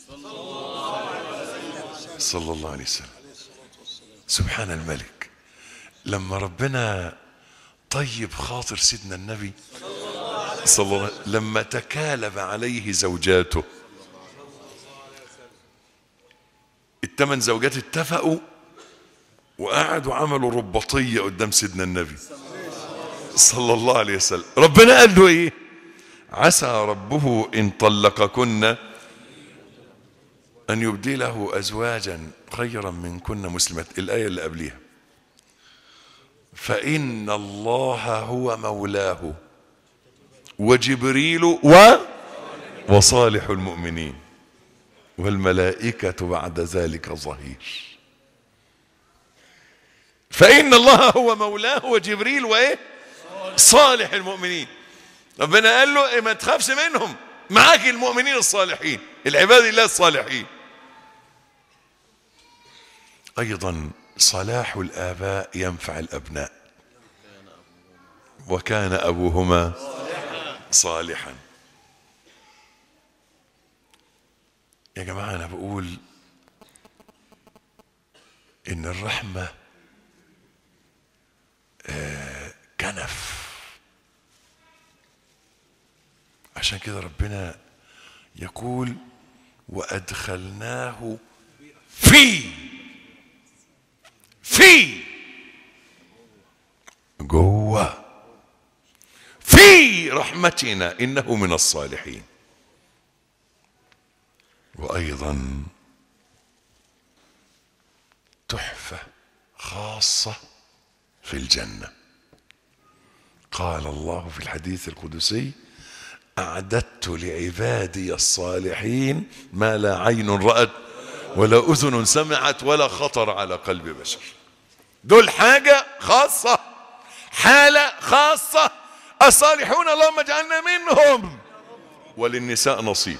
صلى الله عليه وسلم. سبحان الملك. لما ربنا طيب خاطر سيدنا النبي صلى الله عليه وسلم، لما تكالب عليه زوجاته، ال8 زوجات اتفقوا وقعدوا عملوا رباطية قدام سيدنا النبي صلى الله عليه وسلم. ربنا قال له ايه؟ عسى ربه إن طلقكن أن يبدله أزواجا خيرا منكن مسلمات. الآية اللي قبليها فإن الله هو مولاه وجبريل وصالح المؤمنين والملائكة بعد ذلك ظهير. فإن الله هو مولاه وجبريل وإيه؟ صالح المؤمنين. ربنا قال له إيه؟ ما تخافش منهم، معاك المؤمنين الصالحين، العباد الله الصالحين. أيضا صلاح الآباء ينفع الأبناء. وكان أبوهما صالحا. يا جماعة أنا بقول إن الرحمة كنف. عشان كده ربنا يقول وأدخلناه في جوه في رحمتنا إنه من الصالحين. وأيضا تحفة خاصة في الجنة. قال الله في الحديث القدسي أعددت لعبادي الصالحين ما لا عين رأت ولا أذن سمعت ولا خطر على قلب بشر. دول حاجة خاصة، حالة خاصة. الصالحون اللهم اجعلنا منهم. وللنساء نصيب.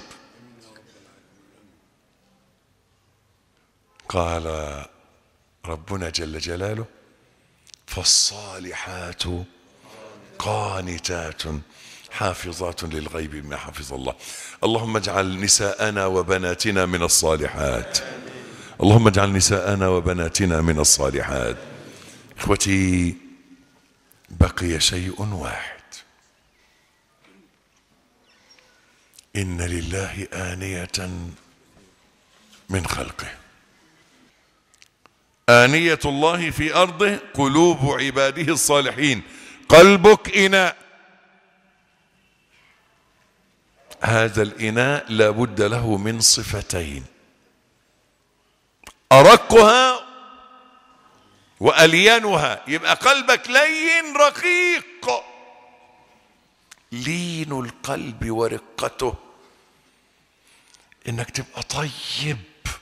قال ربنا جل جلاله فالصالحات قانتات حافظات للغيب بما حفظ الله. اللهم اجعل نساءنا وبناتنا من الصالحات. اللهم اجعل نساءنا وبناتنا من الصالحات. اخوتي، بقي شيء واحد إن لله آنية من خلقه. آنية الله في أرضه قلوب عباده الصالحين. قلبك إناء، هذا الإناء لا بد له من صفتين، أرقها وألينها. يبقى قلبك لين رقيق. لين القلب ورقته إنك تبقى طيب.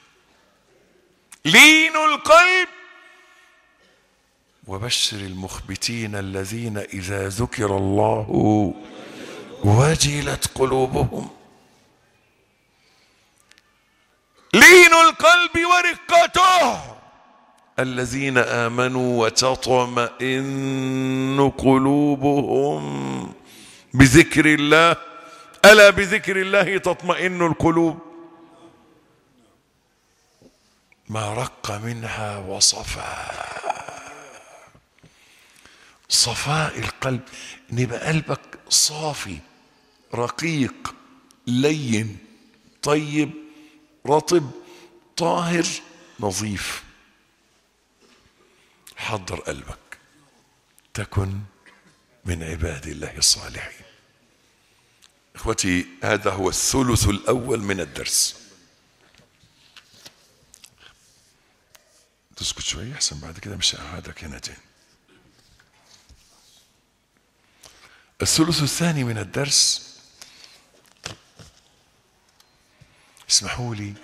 لين القلب. وبشر المخبتين الذين إذا ذكر الله وجلت قلوبهم. لين القلب ورقته الذين آمنوا وتطمئن قلوبهم بذكر الله. ألا بذكر الله تطمئن القلوب. ما رق منها وصفا. صفاء القلب ان يبقى قلبك صافي رقيق لين طيب رطب طاهر نظيف. حضر قلبك تكن من عباد الله الصالحين. اخوتي، هذا هو الثلث الاول من الدرس. تسكت شوية احسن، بعد كده مش هقعدك هنا تاني. الثلث الثاني من الدرس، اسمحوا لي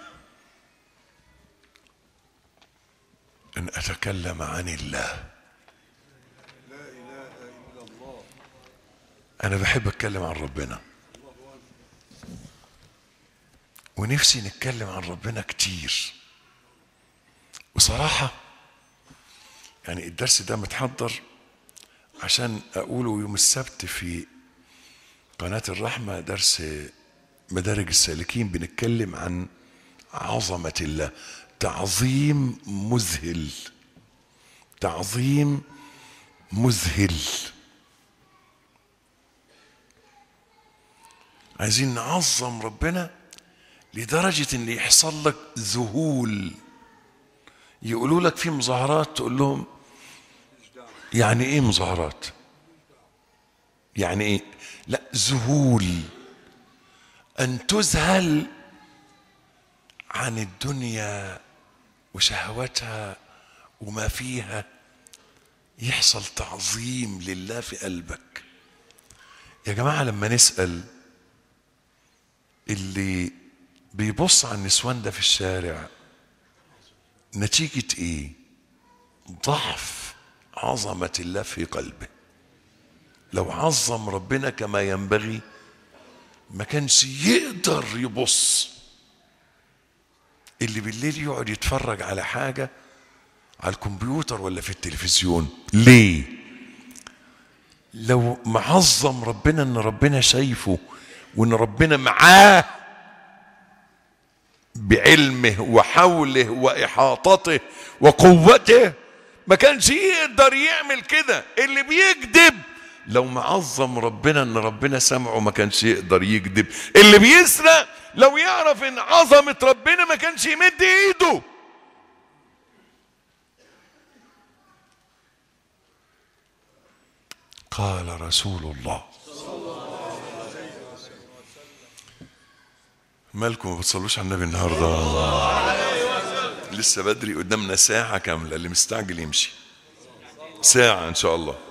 ان اتكلم عن الله. انا بحب اتكلم عن ربنا، ونفسي نتكلم عن ربنا كتير. بصراحة يعني الدرس ده متحضر عشان أقوله يوم السبت في قناة الرحمة، درس مدارج السالكين. بنتكلم عن عظمة الله، تعظيم مذهل، تعظيم مذهل. عايزين نعظم ربنا لدرجة ان يحصل لك ذهول. يقولوا لك في مظاهرات، تقول لهم يعني ايه مظاهرات؟ يعني ايه؟ لا، ذهول. ان تذهل عن الدنيا وشهواتها وما فيها، يحصل تعظيم لله في قلبك. يا جماعة لما نسأل اللي بيبص على النسوان ده في الشارع، نتيجة ايه؟ ضعف عظمة الله في قلبه. لو عظم ربنا كما ينبغي ما كانش يقدر يبص. اللي بالليل يقعد يتفرج على حاجة على الكمبيوتر ولا في التلفزيون ليه؟ لو معظم ربنا ان ربنا شايفه وان ربنا معاه بعلمه وحوله واحاطته وقوته، ما كانش يقدر يعمل كده. اللي بيكذب لو معظم ربنا ان ربنا سمعه ما كانش يقدر يكذب. اللي بيسرق لو يعرف ان عظمة ربنا ما كانش يمد ايده. قال رسول الله. مالكم ما بتصلوش على النبي النهارده؟ لسه بدري، قدامنا ساعة كاملة، اللي مستعجل يمشي. ساعة ان شاء الله.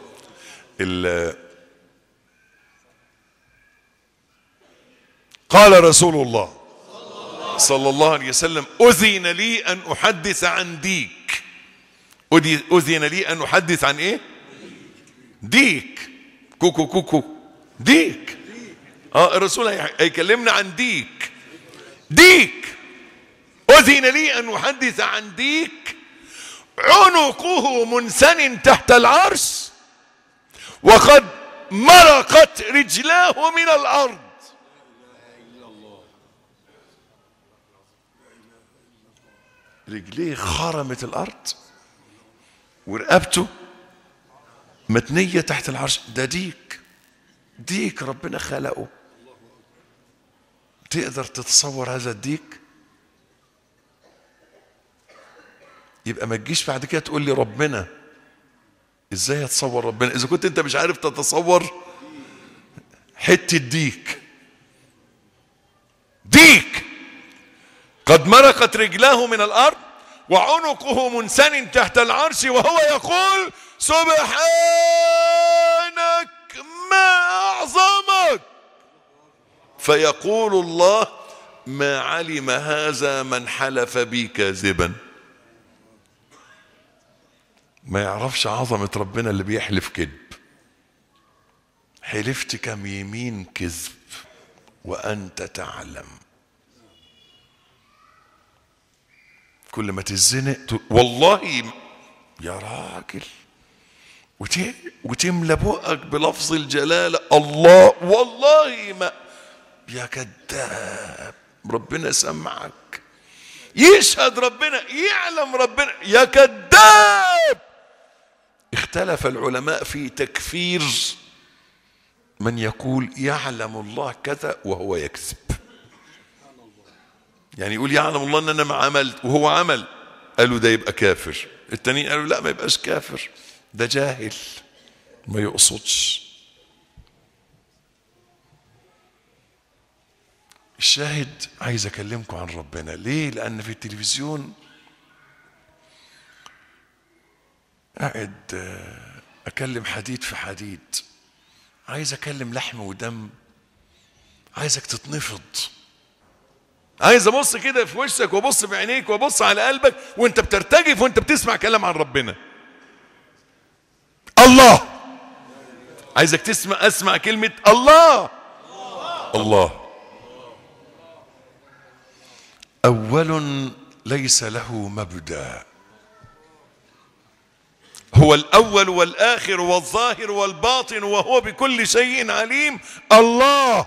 قال رسول الله صلى الله عليه وسلم: أذن لي أن أحدث عن ديك. أذن لي أن أحدث عن إيه؟ ديك. كوكو كوكو ديك. الرسول هيكلمنا عن ديك. ديك. أذن لي أن أحدث عن ديك عنقه منسن تحت العرش وقد مرقت رجلاه من الأرض. رجليه خرمت الأرض ورقبته متنية تحت العرش. ده ديك. ديك ربنا خلقه. تقدر تتصور هذا الديك؟ يبقى ما تجيش بعد كده تقول لي ربنا. ازاي هتصور ربنا اذا كنت انت مش عارف تتصور حتة ديك؟ ديك قد مرقت رجلاه من الارض وعنقه منسن تحت العرش وهو يقول سبحانك ما اعظمك. فيقول الله ما علم هذا من حلف بي كاذبا. ما يعرفش عظمة ربنا اللي بيحلف كذب. حلفت كم يمين كذب وأنت تعلم. كل ما تزنق والله يا راجل وتملى بقك بلفظ الجلالة الله والله ما يا كذاب. ربنا سمعك، يشهد ربنا، يعلم ربنا، يا كذاب. اختلف العلماء في تكفير من يقول يعلم الله كذا وهو يكذب. يعني يقول يعلم الله ان انا ما عملت وهو عمل، قالوا ده يبقى كافر. التانيين قالوا لا ما يبقاش كافر، ده جاهل ما يقصدش. الشاهد عايز اكلمكم عن ربنا. ليه؟ لان في التلفزيون قاعد اكلم حديد في حديد، عايز اكلم لحم ودم، عايزك تتنفض، عايز ابص كده في وشك وابص في عينيك وابص على قلبك وانت بترتجف وانت بتسمع كلام عن ربنا. الله، عايزك اسمع كلمة الله. الله أول ليس له مبدأ، هو الأول والآخر والظاهر والباطن وهو بكل شيء عليم. الله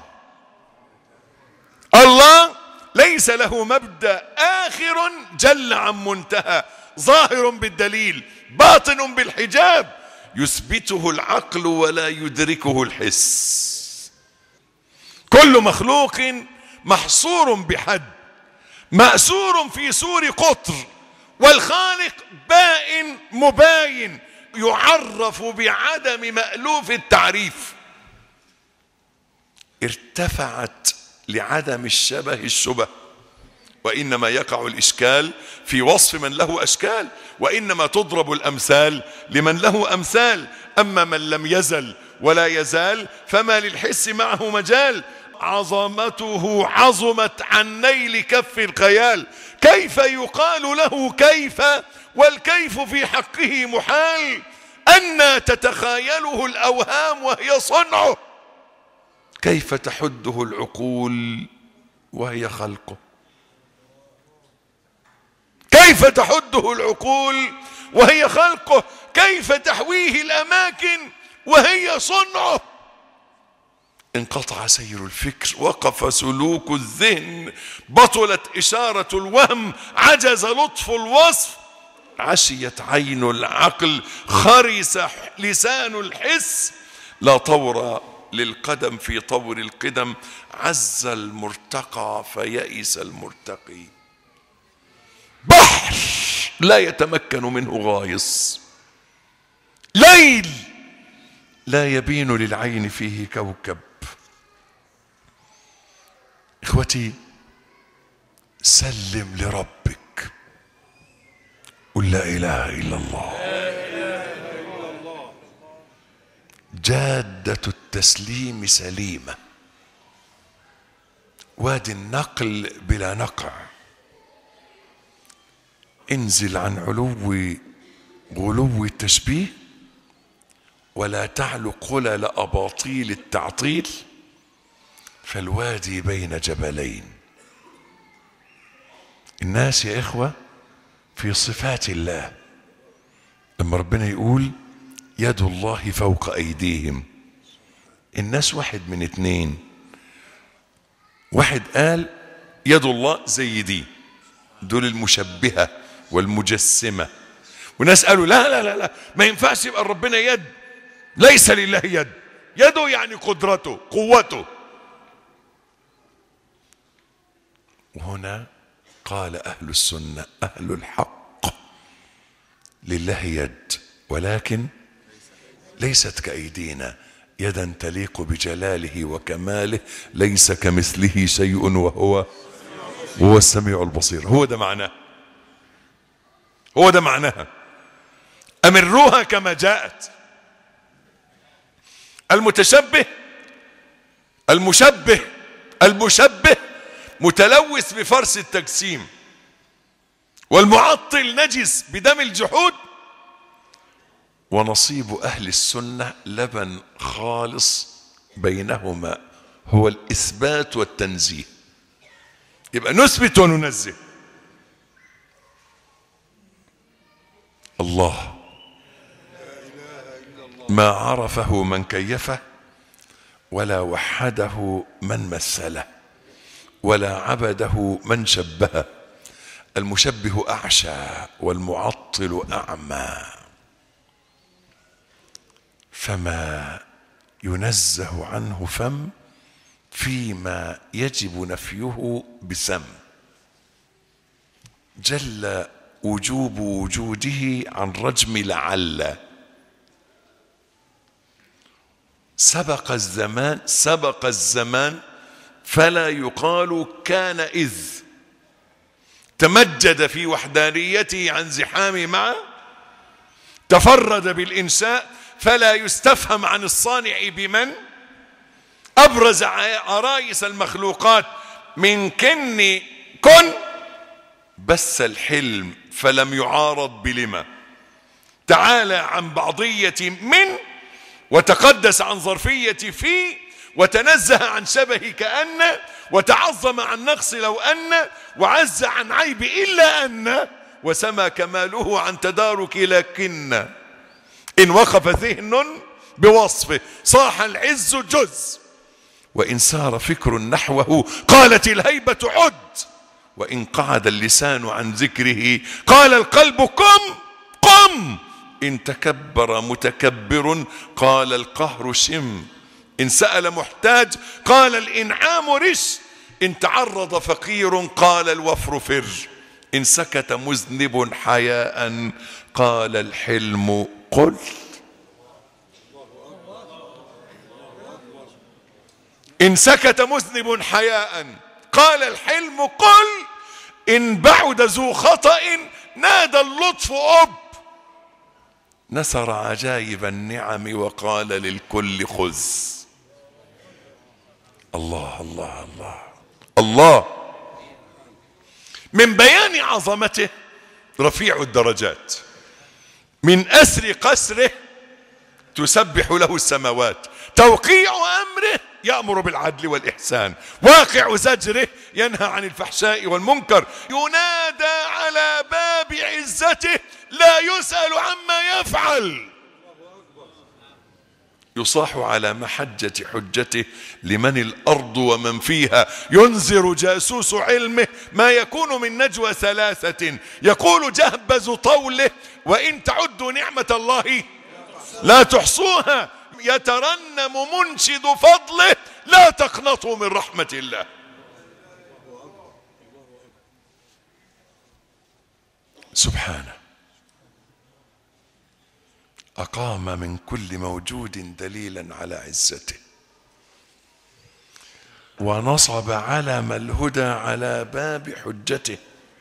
الله ليس له مبدأ، آخر جل عن منتهى، ظاهر بالدليل، باطن بالحجاب، يثبته العقل ولا يدركه الحس. كل مخلوق محصور بحد، مأسور في سور قطر، والخالق بائن مباين يعرف بعدم مألوف التعريف. ارتفعت لعدم الشبه الشبه، وإنما يقع الإشكال في وصف من له أشكال، وإنما تضرب الأمثال لمن له أمثال. أما من لم يزل ولا يزال فما للحس معه مجال. عظمته عظمت عن نيل كف الخيال، كيف يقال له كيف والكيف في حقه محال. أنى تتخايله الأوهام وهي صنعه، كيف تحده العقول وهي خلقه. كيف تحده العقول وهي خلقه، كيف تحويه الأماكن وهي صنعه. انقطع سير الفكر، وقف سلوك الذهن، بطلت إشارة الوهم، عجز لطف الوصف، عشيت عين العقل، خرس لسان الحس. لا طور للقدم في طور القدم، عز المرتقى فيئس المرتقي. بحر لا يتمكن منه غايص، ليل لا يبين للعين فيه كوكب. إخوتي، سلم لربك، قل لا إله إلا الله. جادة التسليم سليمة، وادي النقل بلا نقع. انزل عن غلو التشبيه، ولا تعلو قلل أباطيل التعطيل، فالوادي بين جبلين. الناس يا إخوة في صفات الله، لما ربنا يقول يد الله فوق أيديهم، الناس واحد من اتنين. واحد قال يد الله زي دي، دول المشبهة والمجسمة. وناس قالوا لا لا لا لا، ما ينفعش يبقى ربنا يد، ليس لله يد، يده يعني قدرته قوته. وهنا قال أهل السنة أهل الحق لله يد ولكن ليست كأيدينا، يدا تليق بجلاله وكماله، ليس كمثله شيء وهو السميع البصير. هو ده معناه، هو ده معناها. أمروها كما جاءت. المشبه متلوث بفرس التجسيم، والمعطل نجس بدم الجحود. ونصيب أهل السنة لبن خالص بينهما، هو الإثبات والتنزيه. يبقى نثبت وننزه. الله ما عرفه من كيفه، ولا وحده من مثله، ولا عبده من شبهه. المشبه أعشى والمعطل أعمى، فما ينزه عنه فم فيما يجب نفيه بسم. جل وجوب وجوده عن رجم لعل. سبق الزمان فلا يقال كان إذ. تمجد في وحدانيته عن زحام معه. تفرد بالإنشاء فلا يستفهم عن الصانع بمن. أبرز عرايس المخلوقات من كن بس الحلم فلم يعارض بلما. تعالى عن بعضية من، وتقدس عن ظرفية في، وتنزه عن شبه كأن، وتعظم عن نقص لو أن، وعز عن عيب إلا أن، وسما كماله عن تدارك لكن. إن وقف ذهن بوصفه صاح العز جز، وإن سار فكر نحوه قالت الهيبة عد، وإن قعد اللسان عن ذكره قال القلب قم. إن تكبر متكبر قال القهر شم. إن سأل محتاج قال الإنعام رش. إن تعرض فقير قال الوفر فر. إن سكت مذنب حياء قال الحلم قل. إن سكت مذنب حياء قال الحلم قل. إن بعد ذو خطأ نادى اللطف أب. نثر عجائب النعم وقال للكل خذ. الله الله الله الله. من بيان عظمته رفيع الدرجات، من أسر قسره تسبح له السماوات، توقيع أمره يأمر بالعدل والإحسان، واقع زجره ينهى عن الفحشاء والمنكر، ينادى على باب عزته لا يسأل عما يفعل، يصاح على محجة حجته لمن الأرض ومن فيها، ينذر جاسوس علمه ما يكون من نجوى ثلاثة، يقول جهبذ طوله وإن تعدوا نعمة الله لا تحصوها، يترنم منشد فضله لا تقنطوا من رحمة الله. سبحانه أقام من كل موجود دليلا على عزته، ونصب علم الهدى على باب حجته.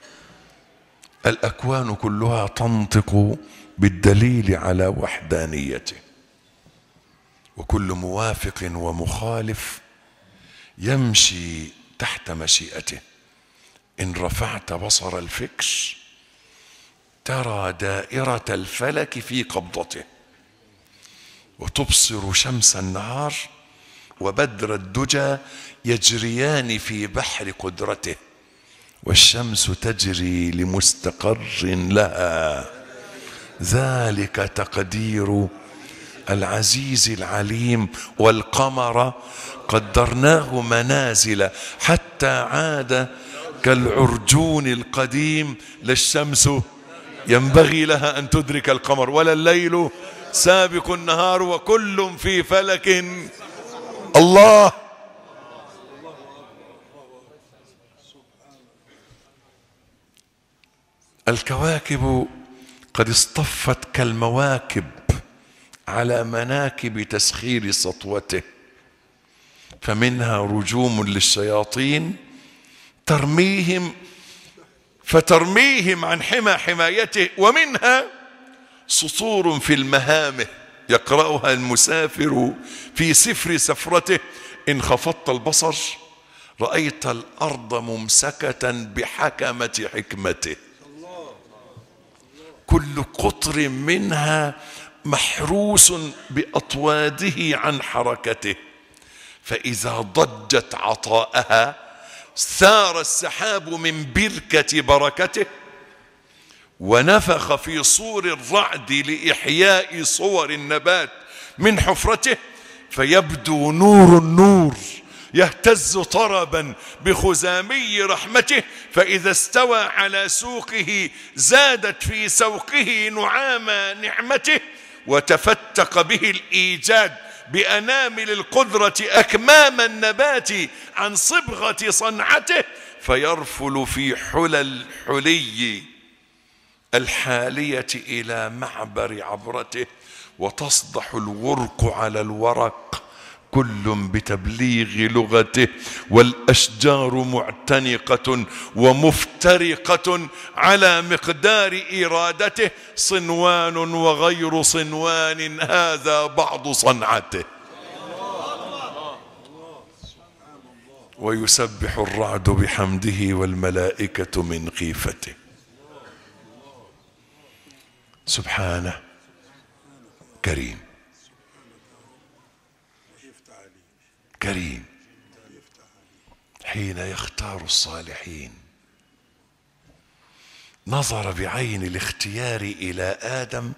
الأكوان كلها تنطق بالدليل على وحدانيته، وكل موافق ومخالف يمشي تحت مشيئته. إن رفعت بصر الفكر ترى دائرة الفلك في قبضته، وتبصر شمس النهار وبدر الدجى يجريان في بحر قدرته، والشمس تجري لمستقر لها، ذلك تقدير العزيز العليم. والقمر قدرناه منازل حتى عاد كالعرجون القديم، لا الشمس ينبغي لها أن تدرك القمر ولا الليل سابق النهار وكل في فلك. الله الكواكب قد اصطفت كالمواكب على مناكب تسخير سطوته، فمنها رجوم للشياطين فترميهم عن حمى حمايته، ومنها سطور في المهامه يقرأها المسافر في سفر سفرته: إن خفضت البصر رأيت الأرض ممسكة بحكمة حكمته، كل قطر منها محروس بأطواده عن حركته، فإذا ضجت عطاءها سار السحاب من بركة بركته، ونفخ في صور الرعد لإحياء صور النبات من حفرته، فيبدو نور النور يهتز طربا بخزامي رحمته، فإذا استوى على سوقه زادت في سوقه نعام نعمته، وتفتق به الإيجاد بأنامل القدرة أكمام النبات عن صبغة صنعته، فيرفل في حلى الحلي الحالية إلى معبر عبرته، وتصدح الورق على الورق كل بتبليغ لغته، والأشجار معتنقة ومفترقة على مقدار إرادته، صنوان وغير صنوان هذا بعض صنعته، ويسبح الرعد بحمده والملائكة من خيفته. سبحانه كريم كريم حين يختار الصالحين نظر بعين الاختيار إلى آدم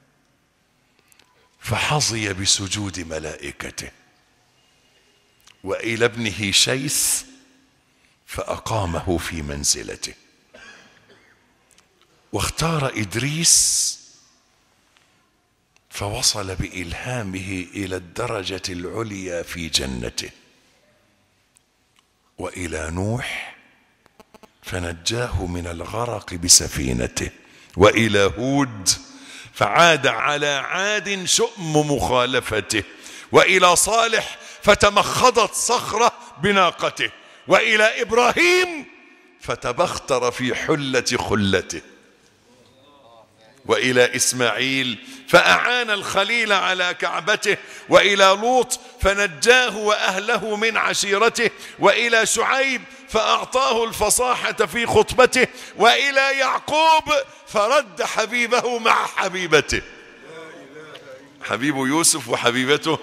فحظي بسجود ملائكته، وإلى ابنه شيث فأقامه في منزلته، واختار إدريس فوصل بإلهامه إلى الدرجة العليا في جنته، وإلى نوح فنجاه من الغرق بسفينته، وإلى هود فعاد على عاد شؤم مخالفته، وإلى صالح فتمخضت صخرة بناقته، وإلى إبراهيم فتبختر في حلة خلته، وإلى إسماعيل فأعان الخليل على كعبته، وإلى لوط فنجاه وأهله من عشيرته، وإلى شعيب فأعطاه الفصاحة في خطبته، وإلى يعقوب فرد حبيبه مع حبيبته، حبيب يوسف وحبيبته،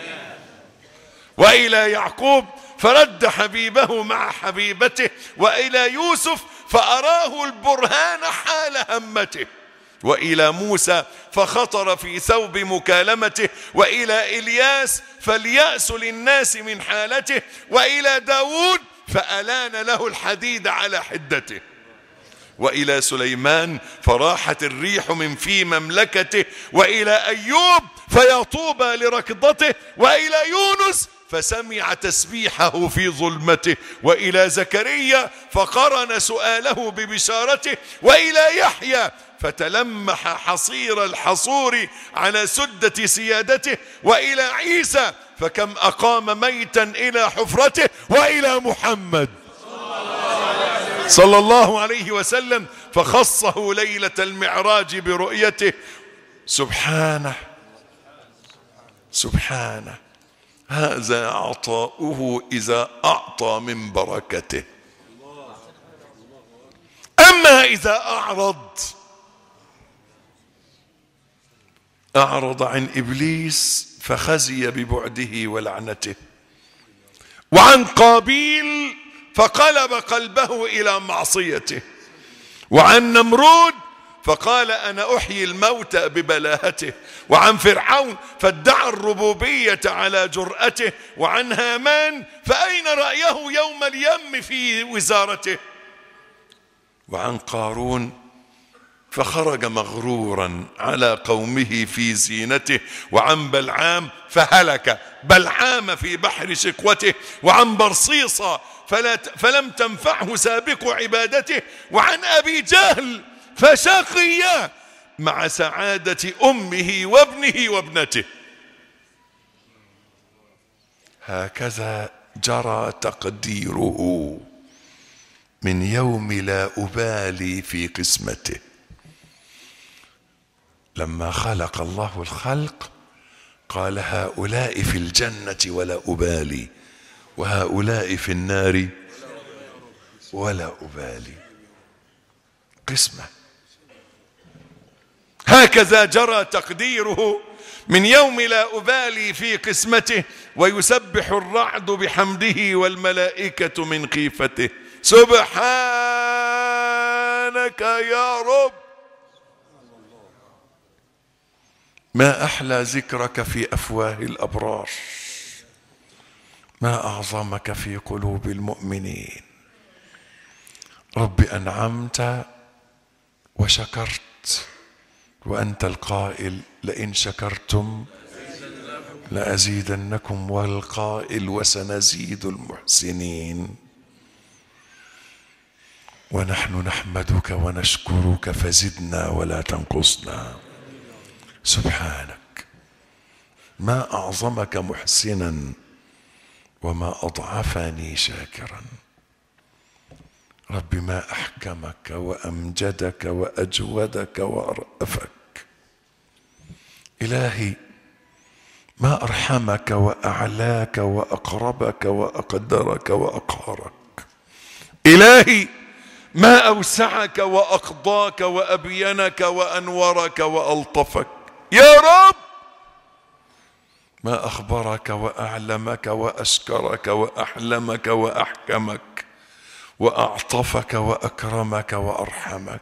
وإلى يعقوب فرد حبيبه مع حبيبته، وإلى يوسف فأراه البرهان حال همته، وإلى موسى فخطر في ثوب مكالمته، وإلى إلياس فاليأس للناس من حالته، وإلى داود فألان له الحديد على حدته، وإلى سليمان فراحت الريح من في مملكته، وإلى أيوب فيطوبى لركضته، وإلى يونس فسمع تسبيحه في ظلمته، وإلى زكريا فقرن سؤاله ببشارته، وإلى يحيى فتلمح حصير الحصور على سدة سيادته، وإلى عيسى فكم أقام ميتا إلى حفرته، وإلى محمد صلى الله عليه وسلم فخصه ليلة المعراج برؤيته. سبحانه سبحانه، هذا عطاؤه إذا أعطى من بركته. أما إذا أعرض عن إبليس فخزي ببعده ولعنته، وعن قابيل فقلب قلبه إلى معصيته، وعن نمرود فقال أنا أحيي الموتى ببلاهته، وعن فرعون فادعى الربوبية على جرأته، وعن هامان فأين رأيه يوم اليم في وزارته، وعن قارون فخرج مغرورا على قومه في زينته، وعن بلعام فهلك بلعام في بحر شقوته، وعن برصيصة فلم تنفعه سابق عبادته، وعن أبي جهل فشقي مع سعادة أمه وابنه وابنته. هكذا جرى تقديره من يوم لا أبالي في قسمته. لما خلق الله الخلق قال هؤلاء في الجنة ولا أبالي، وهؤلاء في النار ولا أبالي. قسمة. هكذا جرى تقديره من يوم لا أبالي في قسمته، ويسبح الرعد بحمده والملائكة من خيفته. سبحانك يا رب. ما أحلى ذكرك في أفواه الأبرار، ما أعظمك في قلوب المؤمنين. رب أنعمت وشكرت، وأنت القائل لئن شكرتم لأزيدنكم، والقائل وسنزيد المحسنين. ونحن نحمدك ونشكرك فزدنا ولا تنقصنا. سبحانك، ما أعظمك محسنا وما أضعفني شاكرا. رب ما أحكمك وأمجدك وأجودك وأرأفك. إلهي ما أرحمك وأعلاك وأقربك وأقدرك وأقهرك. إلهي ما أوسعك وأقضاك وأبينك وأنورك وألطفك. يا رب ما أخبرك وأعلمك وأشكرك وأحلمك وأحكمك وأعطفك وأكرمك وأرحمك.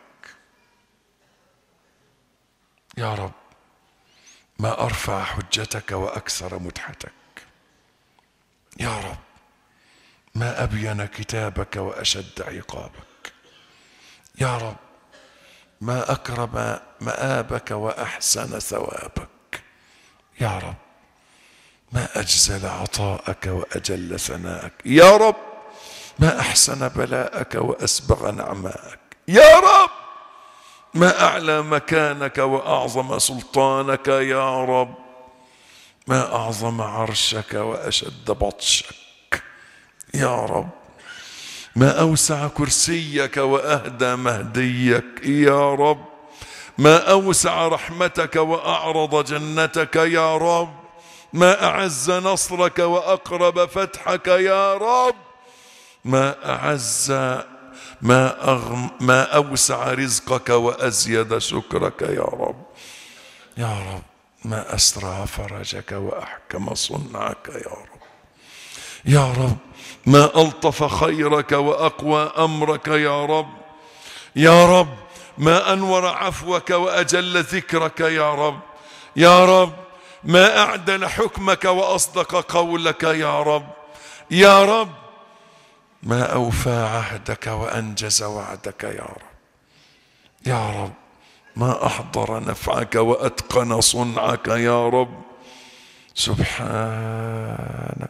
يا رب ما أرفع حجتك وأكثر مدحتك. يا رب ما أبين كتابك وأشد عقابك. يا رب ما أكرم مآبك وأحسن ثوابك. يا رب ما أجزل عطاءك وأجل ثناءك. يا رب ما أحسن بلاءك وأسبغ نعمائك. يا رب ما أعلى مكانك وأعظم سلطانك. يا رب ما أعظم عرشك وأشد بطشك. يا رب ما أوسع كرسيك وأهدى مهديك. يا رب ما أوسع رحمتك وأعرض جنتك. يا رب ما أعز نصرك وأقرب فتحك. يا رب ما أعز ما أوسع رزقك وأزيد شكرك. يا رب يا رب ما أسرع فرجك وأحكم صنعك. يا رب يا رب ما ألطف خيرك وأقوى أمرك. يا رب يا رب ما أنور عفوك وأجل ذكرك. يا رب يا رب ما أعدل حكمك وأصدق قولك. يا رب يا رب ما أوفى عهدك وأنجز وعدك. يا رب يا رب ما أحضر نفعك وأتقن صنعك. يا رب سبحانك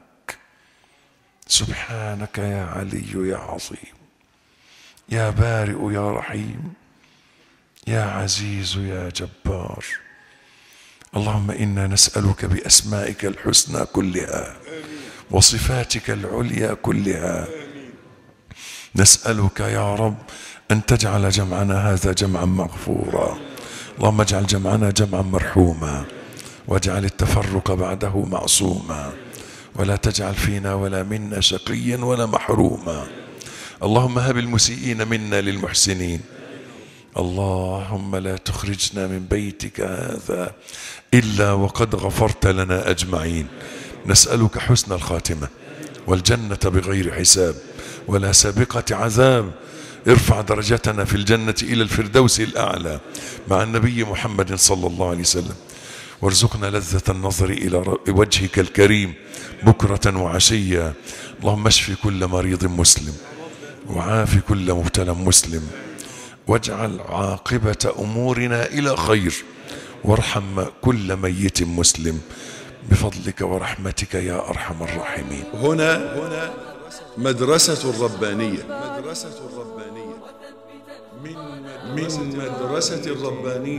سبحانك يا علي يا عظيم، يا بارئ يا رحيم، يا عزيز يا جبار. اللهم إنا نسألك بأسمائك الحسنى كلها وصفاتك العليا كلها. نسألك يا رب أن تجعل جمعنا هذا جمعا مغفورا. اللهم اجعل جمعنا جمعا مرحوما، واجعل التفرق بعده معصوما، ولا تجعل فينا ولا منا شقيا ولا محروما. اللهم هب المسيئين منا للمحسنين. اللهم لا تخرجنا من بيتك هذا إلا وقد غفرت لنا أجمعين. نسألك حسن الخاتمة والجنة بغير حساب ولا سابقة عذاب. ارفع درجتنا في الجنة إلى الفردوس الأعلى مع النبي محمد صلى الله عليه وسلم، وارزقنا لذة النظر إلى وجهك الكريم بكرة وعشيا. اللهم اشف كل مريض مسلم، وعاف كل مبتلى مسلم، واجعل عاقبة أمورنا إلى خير، وارحم كل ميت مسلم بفضلك ورحمتك يا أرحم الراحمين. هنا مدرسة الربانية من مدرسة الربانية